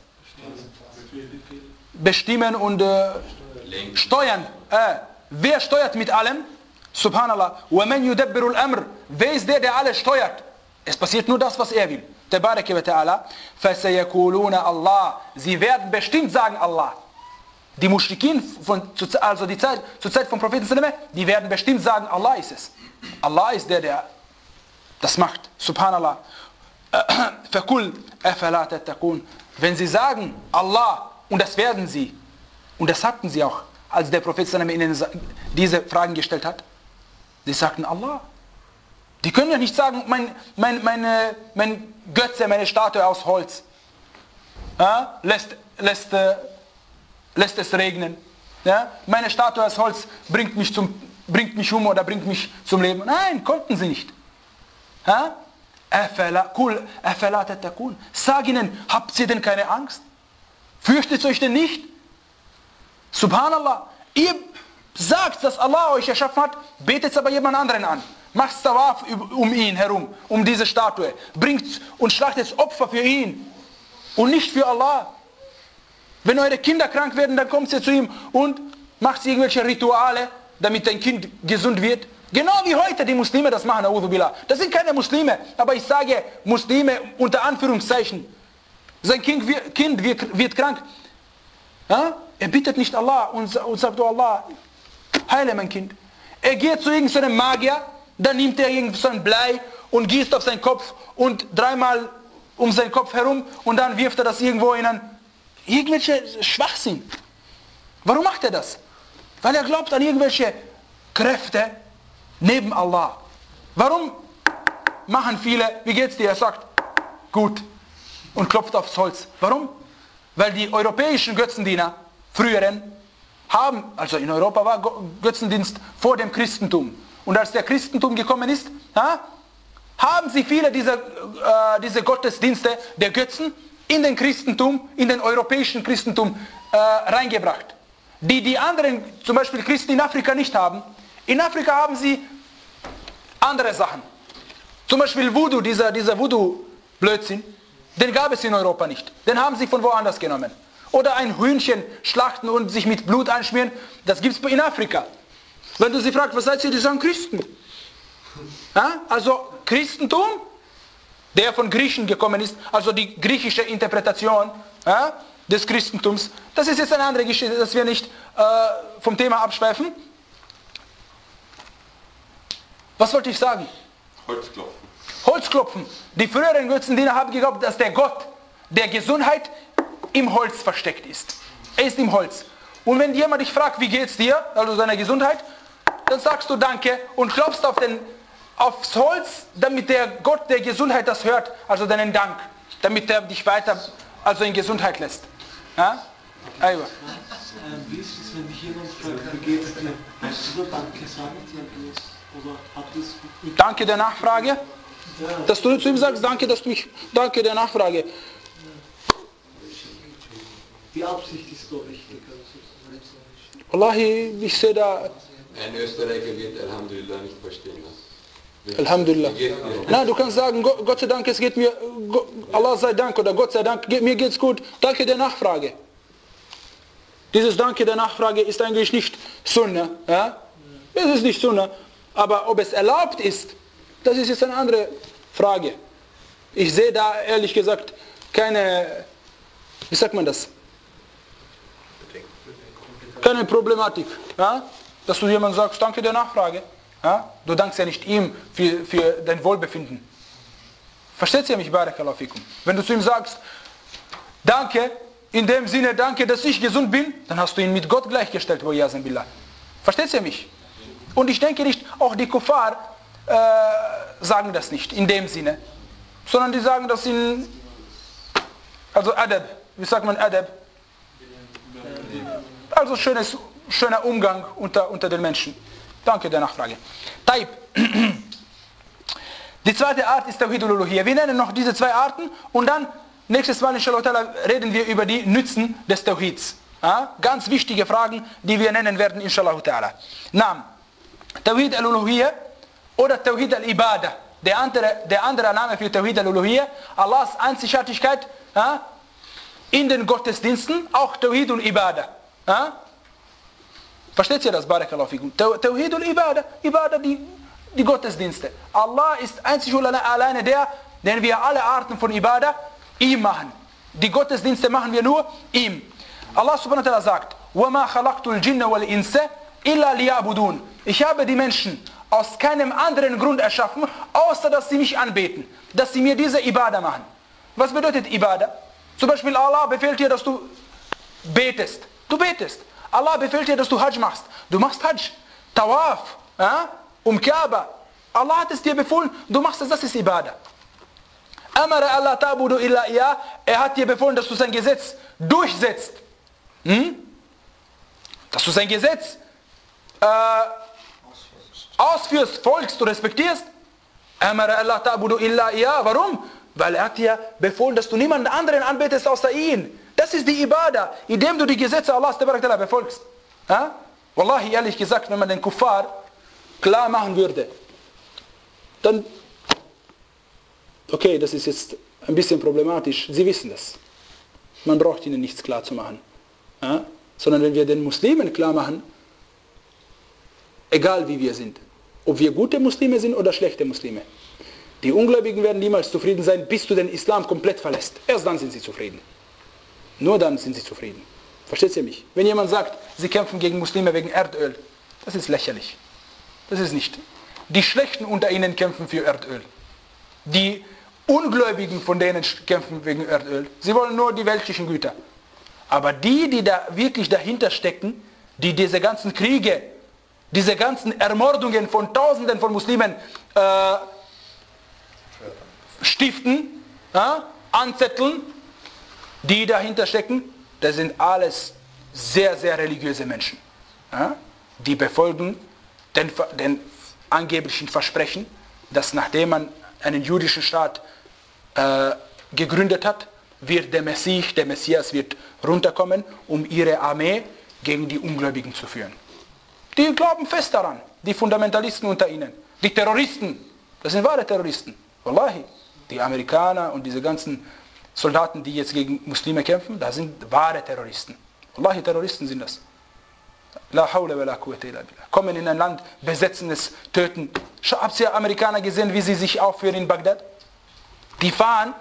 Bestimmen und äh, steuern. Äh, wer steuert mit allem? Subhanallah. وَمَنْ يُدَبِّرُ الْأَمْرِ. Wer ist der, der alles steuert? Es passiert nur das, was er will. Tabaraka wa ta'ala. فَسَيَكُولُونَ Allah. Sie werden bestimmt sagen Allah. Die Muschrikin, von, also die Zeit, zur Zeit vom Propheten, die werden bestimmt sagen, Allah ist es. Allah ist der, der das macht. Subhanallah. فَكُلْ أَفَلَا تَتَّقُونَ. Wenn sie sagen, Allah, und das werden sie, und das hatten sie auch, als der Prophet ihnen diese Fragen gestellt hat, sie sagten Allah. Die können ja nicht sagen, mein, mein, meine, mein Götze, meine Statue aus Holz, ja, lässt, lässt, äh, lässt es regnen. Ja? Meine Statue aus Holz bringt mich, zum, bringt mich um oder bringt mich zum Leben. Nein, konnten sie nicht. Ja? Sag ihnen, habt ihr denn keine Angst? Fürchtet euch denn nicht? Subhanallah, ihr sagt, dass Allah euch erschaffen hat, betet aber jemand anderen an. Macht Tawaf um ihn herum, um diese Statue. Bringt und schlachtet Opfer für ihn und nicht für Allah. Wenn eure Kinder krank werden, dann kommt ihr zu ihm und macht irgendwelche Rituale, damit dein Kind gesund wird. Genau wie heute die Muslime das machen, A'udhu Billah. Das sind keine Muslime, aber ich sage Muslime unter Anführungszeichen. Sein Kind wird, kind wird, wird krank. Ja? Er bittet nicht Allah und, und sagt, oh Allah, heile mein Kind. Er geht zu irgendeinem Magier, dann nimmt er irgendein Blei und gießt auf seinen Kopf und dreimal um seinen Kopf herum und dann wirft er das irgendwo in einen irgendwelche Schwachsinn. Warum macht er das? Weil er glaubt an irgendwelche Kräfte neben Allah. Warum machen viele, wie geht's dir? Er sagt, gut, und klopft aufs Holz. Warum? Weil die europäischen Götzendiener, früheren, haben, also in Europa war Götzendienst vor dem Christentum. Und als der Christentum gekommen ist, ha, haben sie viele dieser äh, diese Gottesdienste der Götzen in den Christentum, in den europäischen Christentum äh, reingebracht. Die die anderen, zum Beispiel Christen in Afrika nicht haben. In Afrika haben sie andere Sachen. Zum Beispiel Voodoo, dieser, dieser Voodoo-Blödsinn, den gab es in Europa nicht. Den haben sie von woanders genommen. Oder ein Hühnchen schlachten und sich mit Blut einschmieren, das gibt es in Afrika. Wenn du sie fragst, was seid ihr, die sagen Christen. Ja? Also Christentum, der von Griechen gekommen ist, also die griechische Interpretation, ja, des Christentums, das ist jetzt eine andere Geschichte, dass wir nicht äh, vom Thema abschweifen. Was wollte ich sagen? Holzklopfen. Holzklopfen. Die früheren Götzendiener haben geglaubt, dass der Gott der Gesundheit im Holz versteckt ist. Er ist im Holz. Und wenn jemand dich fragt, wie geht's dir, also deiner Gesundheit, dann sagst du Danke und klopfst auf den, aufs Holz, damit der Gott der Gesundheit das hört, also deinen Dank, damit er dich weiter also in Gesundheit lässt. Ja? Aywa. Wie ist es, wenn dich jemand fragt, wie geht's dir? Musst du Danke sagen? Oder hat es Danke der Nachfrage? Dass du zu ihm sagst, danke, dass du mich, danke der Nachfrage. Die Absicht ist doch wichtig. Wallahi, ich sehe da... Ein Österreicher wird Alhamdulillah nicht verstehen. Alhamdulillah. Nein, du kannst sagen, Gott, Gott sei Dank, es geht mir, Allah sei Dank oder Gott sei Dank, mir geht's gut. Danke der Nachfrage. Dieses Danke der Nachfrage ist eigentlich nicht Sunnah. Ja? Es ist nicht Sunnah. Aber ob es erlaubt ist, das ist jetzt eine andere Frage. Ich sehe da ehrlich gesagt keine, wie sagt man das? Keine Problematik. Ja? Dass du jemandem sagst, danke der Nachfrage. Ja? Du dankst ja nicht ihm für, für dein Wohlbefinden. Versteht ihr mich, Barakallahu fikum? Wenn du zu ihm sagst, danke, in dem Sinne, danke, dass ich gesund bin, dann hast du ihn mit Gott gleichgestellt, wo Yazan Billah. Versteht ihr mich? Und ich denke nicht, auch die Kuffar äh, sagen das nicht, in dem Sinne. Sondern die sagen das in, also Adab, wie sagt man Adab? Also schönes, schöner Umgang unter, unter den Menschen. Danke der Nachfrage. Taib. Die zweite Art ist Tawhid al-Uluhiyya. Wir nennen noch diese zwei Arten und dann nächstes Mal inshallah reden wir über die Nützen des Tawhids. Ja? Ganz wichtige Fragen, die wir nennen werden inshallah ta'ala. Naam. Tawhid al-Uluhiyya oder Tawhid al-Ibadah. Der andere, der andere Name für Tawhid al-Uluhiyya, Allahs Einzigartigkeit ja? in den Gottesdiensten, auch Tawhid al-Ibadah. Ja? Versteht ihr das? Barakallahu fikum. Tawhid al-Ibadah, Ibadah, die, die Gottesdienste. Allah ist einzig und alleine der, den wir alle Arten von Ibadah ihm machen. Die Gottesdienste machen wir nur ihm. Allah subhanahu wa ta'ala sagt, وَمَا خَلَقْتُ الْجِنَّ وَالْإِنسَ إِلَّا لِيَعْبُدُونَ. Ich habe die Menschen aus keinem anderen Grund erschaffen, außer dass sie mich anbeten, dass sie mir diese Ibadah machen. Was bedeutet Ibadah? Zum Beispiel Allah befehlt dir, dass du betest. Du betest. Allah befehlt dir, dass du Hajj machst. Du machst Hajj. Tawaf. Ja? Um Kaaba. Allah hat es dir befohlen, du machst es, das ist Ibadah. Amara Allah ta'budu illa iya. Er hat dir befohlen, dass du sein Gesetz durchsetzt. Hm? Dass du sein Gesetz äh, ausführst, folgst, du respektierst. Amara Allah ta'budu illa iya. Warum? Weil er hat dir befohlen, dass du niemanden anderen anbetest außer ihn. Das ist die Ibadah, indem du die Gesetze Allahs befolgst. Ja? Wallahi, ehrlich gesagt, wenn man den Kuffar klar machen würde, dann, okay, das ist jetzt ein bisschen problematisch, sie wissen das. Man braucht ihnen nichts klar zu machen. Ja? Sondern wenn wir den Muslimen klar machen, egal wie wir sind, ob wir gute Muslime sind oder schlechte Muslime, die Ungläubigen werden niemals zufrieden sein, bis du den Islam komplett verlässt. Erst dann sind sie zufrieden. Nur dann sind sie zufrieden. Versteht ihr mich? Wenn jemand sagt, sie kämpfen gegen Muslime wegen Erdöl, das ist lächerlich. Das ist nicht. Die Schlechten unter ihnen kämpfen für Erdöl. Die Ungläubigen von denen kämpfen wegen Erdöl. Sie wollen nur die weltlichen Güter. Aber die, die da wirklich dahinter stecken, die diese ganzen Kriege, diese ganzen Ermordungen von Tausenden von Muslimen äh, stiften, äh, anzetteln, die dahinter stecken, das sind alles sehr, sehr religiöse Menschen. Ja? Die befolgen den, den angeblichen Versprechen, dass nachdem man einen jüdischen Staat äh, gegründet hat, wird der Messias, der Messias wird runterkommen, um ihre Armee gegen die Ungläubigen zu führen. Die glauben fest daran, die Fundamentalisten unter ihnen, die Terroristen, das sind wahre Terroristen. Wallahi, die Amerikaner und diese ganzen Soldaten, die jetzt gegen Muslime kämpfen, das sind wahre Terroristen. Wallahi, Terroristen sind das. La hawla wa la quwwata illa billah. Kommen in ein Land, besetzen es, töten. Habt ihr Amerikaner gesehen, wie sie sich aufführen in Bagdad? Die fahren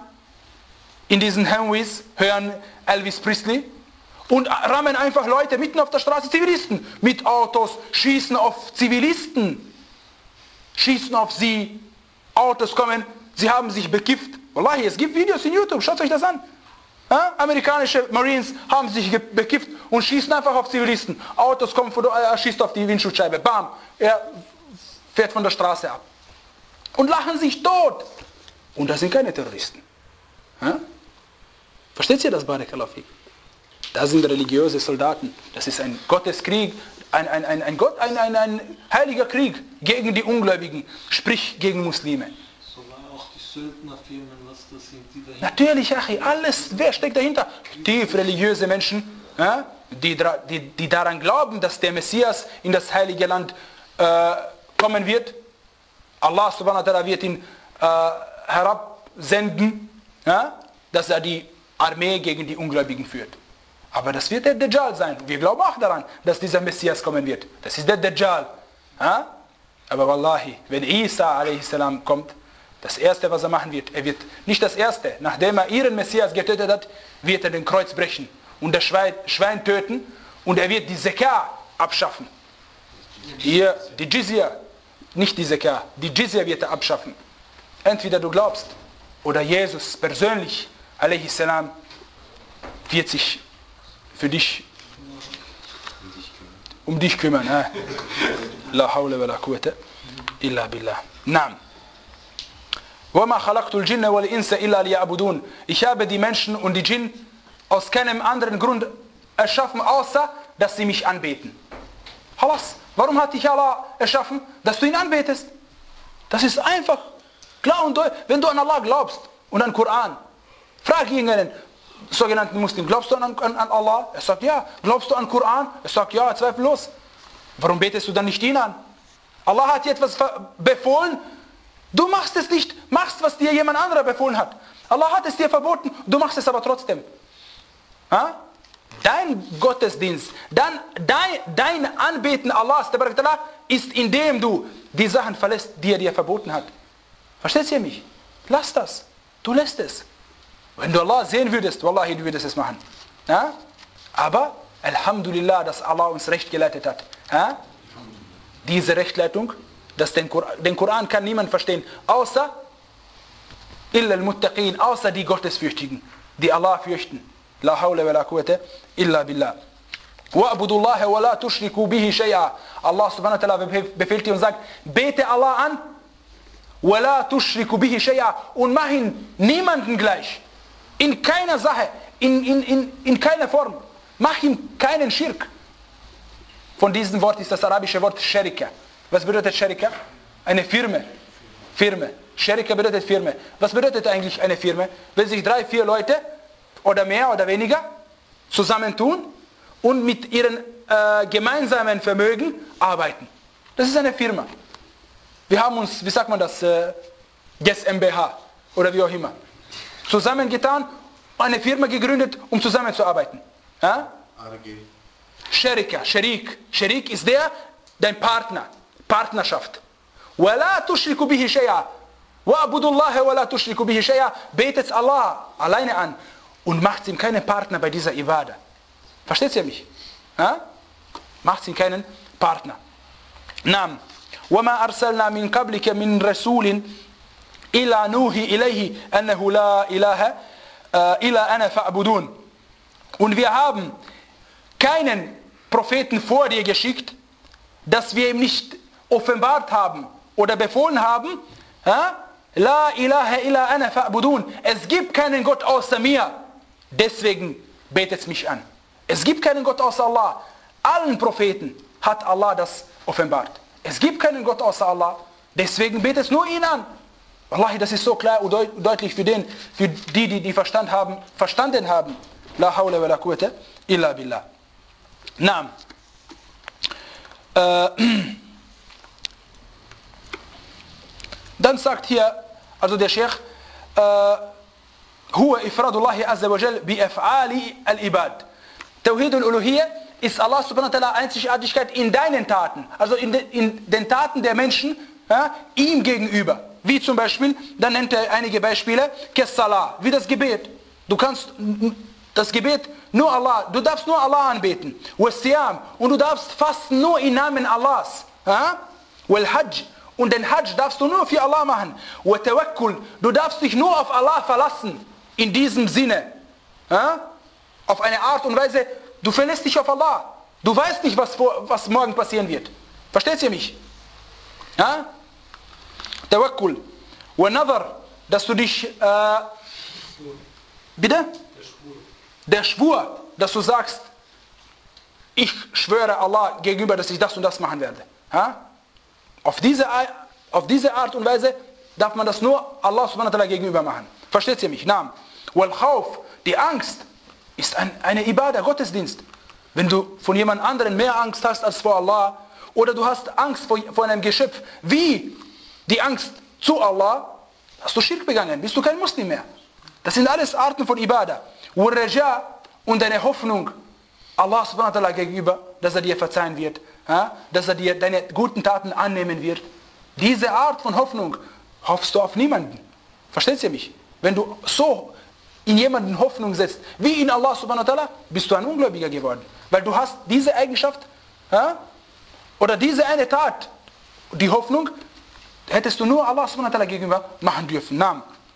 in diesen Humvees, hören Elvis Presley und rammen einfach Leute mitten auf der Straße, Zivilisten, mit Autos, schießen auf Zivilisten, schießen auf sie, Autos kommen, sie haben sich bekifft. Wallahi, es gibt Videos in YouTube, schaut euch das an. Ja? Amerikanische Marines haben sich bekifft und schießen einfach auf Zivilisten. Autos kommen, er schießt auf die Windschutzscheibe, bam, er fährt von der Straße ab. Und lachen sich tot. Und das sind keine Terroristen. Ja? Versteht ihr das, Barakallahu fik? Das sind religiöse Soldaten. Das ist ein Gotteskrieg, ein, ein, ein, ein, Gott, ein, ein, ein heiliger Krieg gegen die Ungläubigen, sprich gegen Muslime. Söldnerfirmen, was das sind, die dahinter... Natürlich, Achi, alles, wer steckt dahinter? Tief religiöse Menschen, ja, die, die, die daran glauben, dass der Messias in das heilige Land äh, kommen wird. Allah subhanahu wa ta'ala wird ihn äh, herabsenden, ja, dass er die Armee gegen die Ungläubigen führt. Aber das wird der Dajjal sein. Wir glauben auch daran, dass dieser Messias kommen wird. Das ist der Dajjal. Ja? Aber Wallahi, wenn Isa a s. kommt, das Erste, was er machen wird, er wird nicht das Erste, nachdem er ihren Messias getötet hat, wird er den Kreuz brechen und das Schwein, Schwein töten und er wird die Zakah abschaffen. Hier, die Jizya, nicht die Zakah, die Jizya wird er abschaffen. Entweder du glaubst, oder Jesus persönlich, alaihi salam, wird sich für dich um dich kümmern. La hawla wa la quwwata illa billah. Naam. وَمَا خَلَقْتُ الْجِنَّ وَالْإِنسَ إِلَّا لِيَعْبُدُونَ. Ich habe die Menschen und die Djinn aus keinem anderen Grund erschaffen, außer dass sie mich anbeten. Halas, warum hat dich Allah erschaffen? Dass du ihn anbetest. Das ist einfach klar und deutlich. Wenn du an Allah glaubst und an den Koran, frag irgendeinen sogenannten Muslim, glaubst du an, an, an Allah? Er sagt ja. Glaubst du an den Koran? Er sagt ja, zweifellos. Warum betest du dann nicht ihn an? Allah hat dir etwas befohlen, du machst es nicht, machst, was dir jemand anderer befohlen hat. Allah hat es dir verboten, du machst es aber trotzdem. Ha? Dein Gottesdienst, dann dein, dein Anbeten Allahs ist, indem du die Sachen verlässt, die er dir verboten hat. Versteht ihr mich? Lass das. Du lässt es. Wenn du Allah sehen würdest, Wallahi, du würdest es machen. Ja? Aber, Alhamdulillah, dass Allah uns recht geleitet hat. Ja? Diese Rechtleitung, dass den Koran, den Koran kann niemand verstehen, außer illa al-muttaqin, außer die Gottesfürchtigen, die Allah fürchten. La hawla wa la quwwata illa billah. Wa'budu Allah wa la tushriku bihi shay'a. Allah subhanahu wa ta'ala befehlt dir und sagt, bete Allah an, wa la tushriku bihi shay'a, und mach ihn niemanden gleich. In keiner Sache, in, in, in, in keiner Form. Mach ihm keinen Schirk. Von diesem Wort ist das arabische Wort Sharika. Was bedeutet Sharika? Eine Firma. Firma. Sharika bedeutet Firma. Was bedeutet eigentlich eine Firma? Wenn sich drei, vier Leute oder mehr oder weniger zusammentun und mit ihren äh, gemeinsamen Vermögen arbeiten. Das ist eine Firma. Wir haben uns, wie sagt man das, äh, GmbH oder wie auch immer, zusammengetan, eine Firma gegründet, um zusammenzuarbeiten. Ja? Sharika, Sharik. Sharik ist der, dein Partner. Partnerschaft. وَلَا تُشْرِكُ بِهِ شَيْئًا وَأَعْبُدُوا اللَّهَ وَلَا تُشْرِكُ بِهِ شَيْئًا. Betet Allah alleine an und macht ihm keinen Partner bei dieser Ibadah. Versteht ihr mich? Ja? Macht ihm keinen Partner. Nam. وَمَا أَرْسَلْنَا مِنْ قَبْلِكَ مِنْ رَسُولٍ إِلَّا نُوحِي إِلَيْهِ أَنَّهُ لَا إِلَهَ إِلَّا أَنَا فَأْبُدُونَ. Und wir haben keinen Propheten vor dir geschickt, dass wir ihm nicht offenbart haben oder befohlen haben, ja? La ilaha illa ana fa'budun. Es gibt keinen Gott außer mir, deswegen betet mich an. Es gibt keinen Gott außer Allah. Allen Propheten hat Allah das offenbart. Es gibt keinen Gott außer Allah, deswegen betet nur ihn an. Wallahi, das ist so klar und deut- deutlich für, den, für die, die die Verstand haben, verstanden haben. La hawla wa la quwwata illa billah. Naam. Äh, dann sagt hier, also der Sheikh, Huwa ifradullahi azza wa jal bi af'ali al-ibad. Tawhid al-Uluhiyya ist Allah subhanahu wa ta'ala Einzigartigkeit in deinen Taten, also in, de, in den Taten der Menschen, ja, ihm gegenüber. Wie zum Beispiel, dann nennt er einige Beispiele, Kes-Salah, wie das Gebet. Du kannst das Gebet nur Allah, du darfst nur Allah anbeten. Was-Siyam, und du darfst fasten nur im Namen Allahs. Ja? Wal-Hajj, und den Hajj darfst du nur für Allah machen. Wa-Tawakkul, du darfst dich nur auf Allah verlassen. In diesem Sinne. Ja? Auf eine Art und Weise, du verlässt dich auf Allah. Du weißt nicht, was, vor, was morgen passieren wird. Versteht ihr mich? Ja? Tawakkul. Wa-Nadhar, dass du dich... Äh, bitte? Der Schwur, dass du sagst, ich schwöre Allah gegenüber, dass ich das und das machen werde. Ja? Auf, diese, auf diese Art und Weise darf man das nur Allah subhanahu wa ta'ala gegenüber machen. Versteht ihr mich? Naam. Wal Khawf, die Angst, ist ein, eine Ibadah, Gottesdienst. Wenn du von jemand anderen mehr Angst hast als vor Allah, oder du hast Angst vor, vor einem Geschöpf, wie die Angst zu Allah, hast du Schirk begangen, bist du kein Muslim mehr. Das sind alles Arten von Ibadah. Wal-Raja, und deine Hoffnung Allah subhanahu wa ta'ala gegenüber, dass er dir verzeihen wird, ja? Dass er dir deine guten Taten annehmen wird. Diese Art von Hoffnung hoffst du auf niemanden. Versteht ihr mich? Wenn du so in jemanden Hoffnung setzt, wie in Allah subhanahu wa ta'ala, bist du ein Ungläubiger geworden. Weil du hast diese Eigenschaft, ja? Oder diese eine Tat, die Hoffnung, hättest du nur Allah subhanahu wa ta'ala gegenüber machen dürfen. Naam.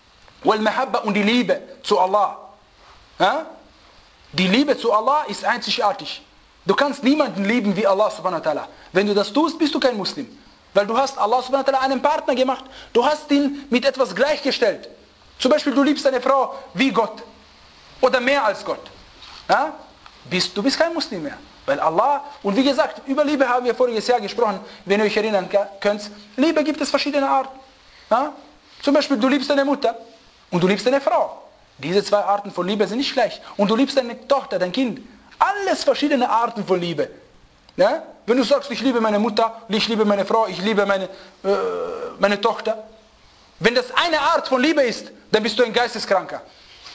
Wal-Mahabba und die Liebe zu Allah. Ja? Die Liebe zu Allah ist einzigartig. Du kannst niemanden lieben wie Allah subhanahu wa ta'ala. Wenn du das tust, bist du kein Muslim. Weil du hast Allah subhanahu wa ta'ala einen Partner gemacht. Du hast ihn mit etwas gleichgestellt. Zum Beispiel, du liebst deine Frau wie Gott. Oder mehr als Gott. Ja? Bist, du bist kein Muslim mehr. Weil Allah, und wie gesagt, über Liebe haben wir voriges Jahr gesprochen, wenn ihr euch erinnern könnt. Liebe gibt es verschiedene Arten. Ja? Zum Beispiel, du liebst deine Mutter und du liebst deine Frau. Diese zwei Arten von Liebe sind nicht gleich. Und du liebst deine Tochter, dein Kind. Alles verschiedene Arten von Liebe. Ja? Wenn du sagst, ich liebe meine Mutter, ich liebe meine Frau, ich liebe meine, äh, meine Tochter. Wenn das eine Art von Liebe ist, dann bist du ein Geisteskranker.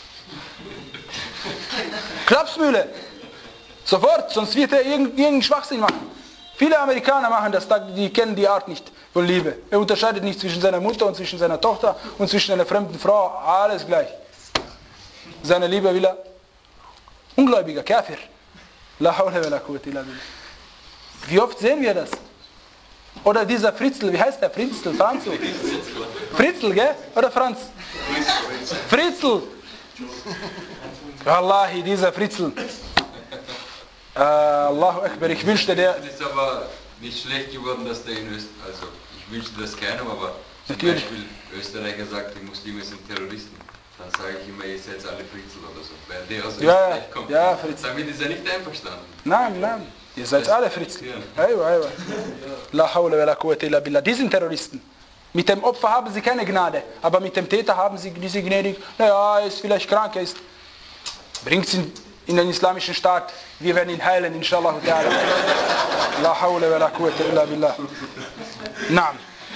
Klapsmühle. Sofort, sonst wird er irgendeinen Schwachsinn machen. Viele Amerikaner machen das, die kennen die Art nicht von Liebe. Er unterscheidet nicht zwischen seiner Mutter und zwischen seiner Tochter und zwischen einer fremden Frau. Alles gleich. Seine Liebe will er. Ungläubiger, Kafir. La hawla wa la quwwata illa billah. Wie oft sehen wir das? Oder dieser Fritzl, wie heißt der? Fritzl, Franz? Fritzl, gell? Oder Franz? Fritzl. Wallahi, dieser Fritzl. Uh, Allahu Akbar, ich wünschte der... Es ist aber nicht schlecht geworden, dass der in Österreich... Also, ich wünschte das keinem, aber zum Natürlich. Beispiel Österreicher sagt, die Muslime sind Terroristen. Dann sage ich immer, ihr seid alle Fritzl oder so. Weil der aus Ja, Österreich kommt. ja, Fritzl. Damit ist er nicht einverstanden. Nein, nein. Ihr seid alle Fritzl. Aywa, aywa. La hawla wa la quwwata illa billah. Die sind Terroristen. Mit dem Opfer haben sie keine Gnade. Aber mit dem Täter haben sie diese gnädig. Naja, er ist vielleicht krank, er ist... Bringt ihn in den islamischen Staat. Wir werden ihn heilen, inshallah. La hawla wa la quwwata illa billah. Naam.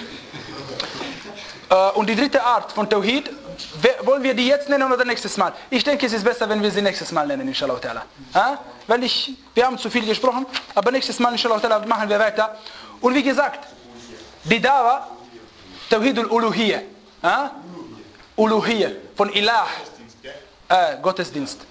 Und die dritte Art von Tawhid, wollen wir die jetzt nennen oder nächstes Mal? Ich denke, es ist besser, wenn wir sie nächstes Mal nennen, inshallah. Ja? Weil ich, wir haben zu viel gesprochen, aber nächstes Mal, inshallah, machen wir weiter. Und wie gesagt, die Dawa, Tawhid al-Uluhiyya. Ja? Uluhiyya, von Ilah, äh, Gottesdienst.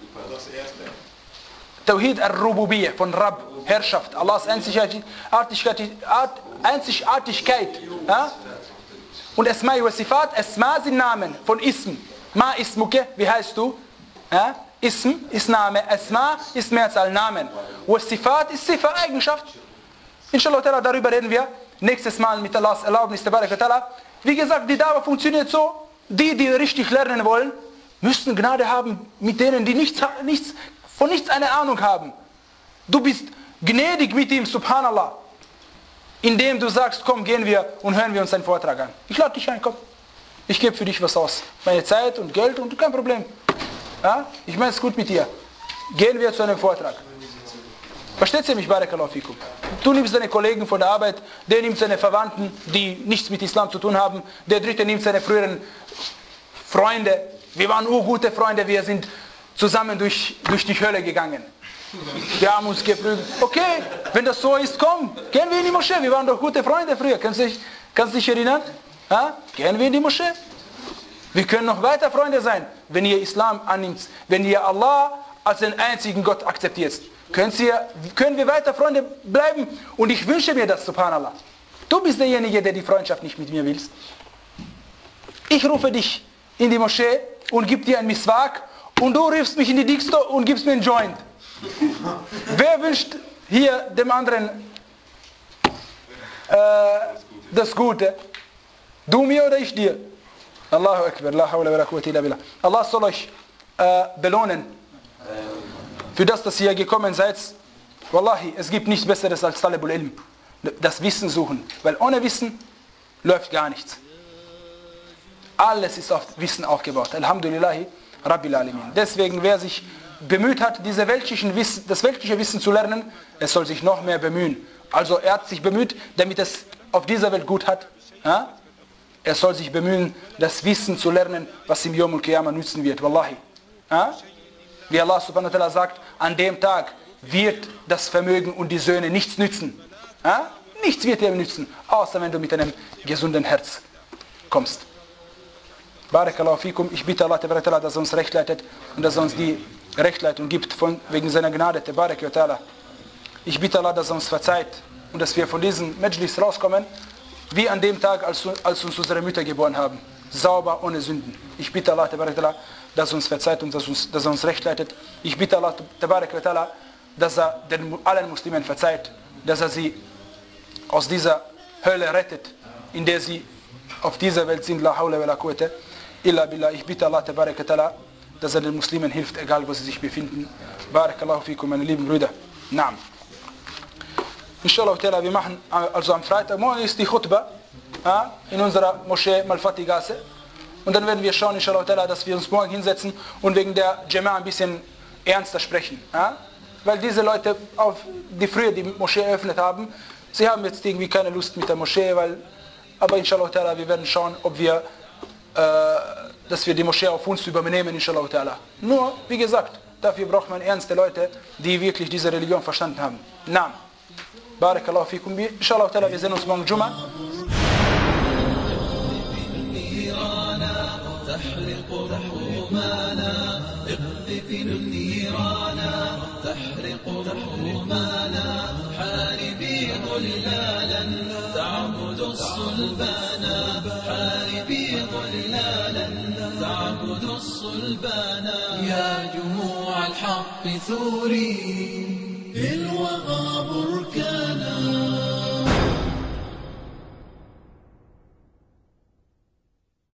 Tawhid al-Rububiyya, von Rabb, Herrschaft, Allahs Einzigartigkeit. Einzigartigkeit ja? Und Asma'i wa Sifat, Asma sind Namen von Ism. Ma Ismuke, wie heißt du? Ja? Ism ist Name, Asma ist Mehrzahl Namen. Wa Sifat ist Sifa, Eigenschaft. Inshallah, darüber reden wir nächstes Mal mit Allahs Erlaubnis. Wie gesagt, die Dawa funktioniert so, die, die richtig lernen wollen, müssen Gnade haben mit denen, die nichts, nichts, von nichts eine Ahnung haben. Du bist gnädig mit ihm, subhanallah. Indem du sagst, komm, gehen wir und hören wir uns einen Vortrag an. Ich lade dich ein, komm. Ich gebe für dich was aus. Meine Zeit und Geld und kein Problem. Ja? Ich meine es gut mit dir. Gehen wir zu einem Vortrag. Versteht ihr mich, Barakallahu fikum? Du nimmst deine Kollegen von der Arbeit, der nimmt seine Verwandten, die nichts mit Islam zu tun haben, der dritte nimmt seine früheren Freunde. Wir waren urgute Freunde, wir sind zusammen durch, durch die Hölle gegangen. Wir haben uns geprügelt. Okay, wenn das so ist, komm, gehen wir in die Moschee. Wir waren doch gute Freunde früher. Kannst du dich, kannst du dich erinnern? Ja? Gehen wir in die Moschee. Wir können noch weiter Freunde sein, wenn ihr Islam annimmt. Wenn ihr Allah als den einzigen Gott akzeptiert. Können, Sie, können wir weiter Freunde bleiben? Und ich wünsche mir das, subhanallah. Du bist derjenige, der die Freundschaft nicht mit mir willst. Ich rufe dich in die Moschee und gebe dir ein Miswak und du rufst mich in die Dixto und gibst mir einen Joint. Wer wünscht hier dem anderen äh, das Gute? Du mir oder ich dir? Allahu Akbar, la hawla wa la quwwata illa billah. Allah soll euch äh, belohnen für das, dass ihr gekommen seid. Wallahi, es gibt nichts Besseres als Talabul Ilm. Das Wissen suchen. Weil ohne Wissen läuft gar nichts. Alles ist auf Wissen aufgebaut. Alhamdulillahi Rabbil Alamin. Deswegen, wer sich bemüht hat, diese weltlichen Wissen, das weltliche Wissen zu lernen, es soll sich noch mehr bemühen. Also er hat sich bemüht, damit es auf dieser Welt gut hat. Ja? Er soll sich bemühen, das Wissen zu lernen, was ihm Yawm al-Qiyamah nützen wird. Wallahi. Ja? Wie Allah subhanahu wa ta'ala sagt, an dem Tag wird das Vermögen und die Söhne nichts nützen. Ja? Nichts wird dir nützen, außer wenn du mit einem gesunden Herz kommst. Barakallahu fikum. Ich bitte Allah, dass er uns recht leitet und dass er uns die Rechtleitung gibt von, wegen seiner Gnade. Ich bitte Allah, dass er uns verzeiht und dass wir von diesem Majlis rauskommen, wie an dem Tag, als, als uns unsere Mütter geboren haben. sauber, ohne Sünden. Ich bitte Allah, dass er uns verzeiht und dass, uns, dass er uns recht leitet. Ich bitte Allah, dass er den, allen Muslimen verzeiht, dass er sie aus dieser Hölle rettet, in der sie auf dieser Welt sind. La hawla wa la quwwata illa billah. Ich bitte Allah, dass er den Muslimen hilft, egal wo sie sich befinden. Barakallahu fikum, meine lieben Brüder. Naam. Inshallah, wir machen also am Freitag, morgen ist die Khutbah in unserer Moschee Malfati Gasse. Und dann werden wir schauen, inshallah, dass wir uns morgen hinsetzen und wegen der Jama'a ein bisschen ernster sprechen. Weil diese Leute, auf, die früher die Moschee eröffnet haben, sie haben jetzt irgendwie keine Lust mit der Moschee, weil, aber inshallah, wir werden schauen, ob wir, äh, dass wir die Moschee auf uns übernehmen, inshallah. Nur, wie gesagt, dafür braucht man ernste Leute, die wirklich diese Religion verstanden haben. Naam. Barakallahu fikum. Inshallah, wir sehen uns morgen Juma. تحرق همومنا اقذف النيرانا تحرق همومنا حاربي ظلالا تعبد الصلبانا حاربي ظلالا تعبد الصلبانا يا جموع الحق ثوري للوغى بركان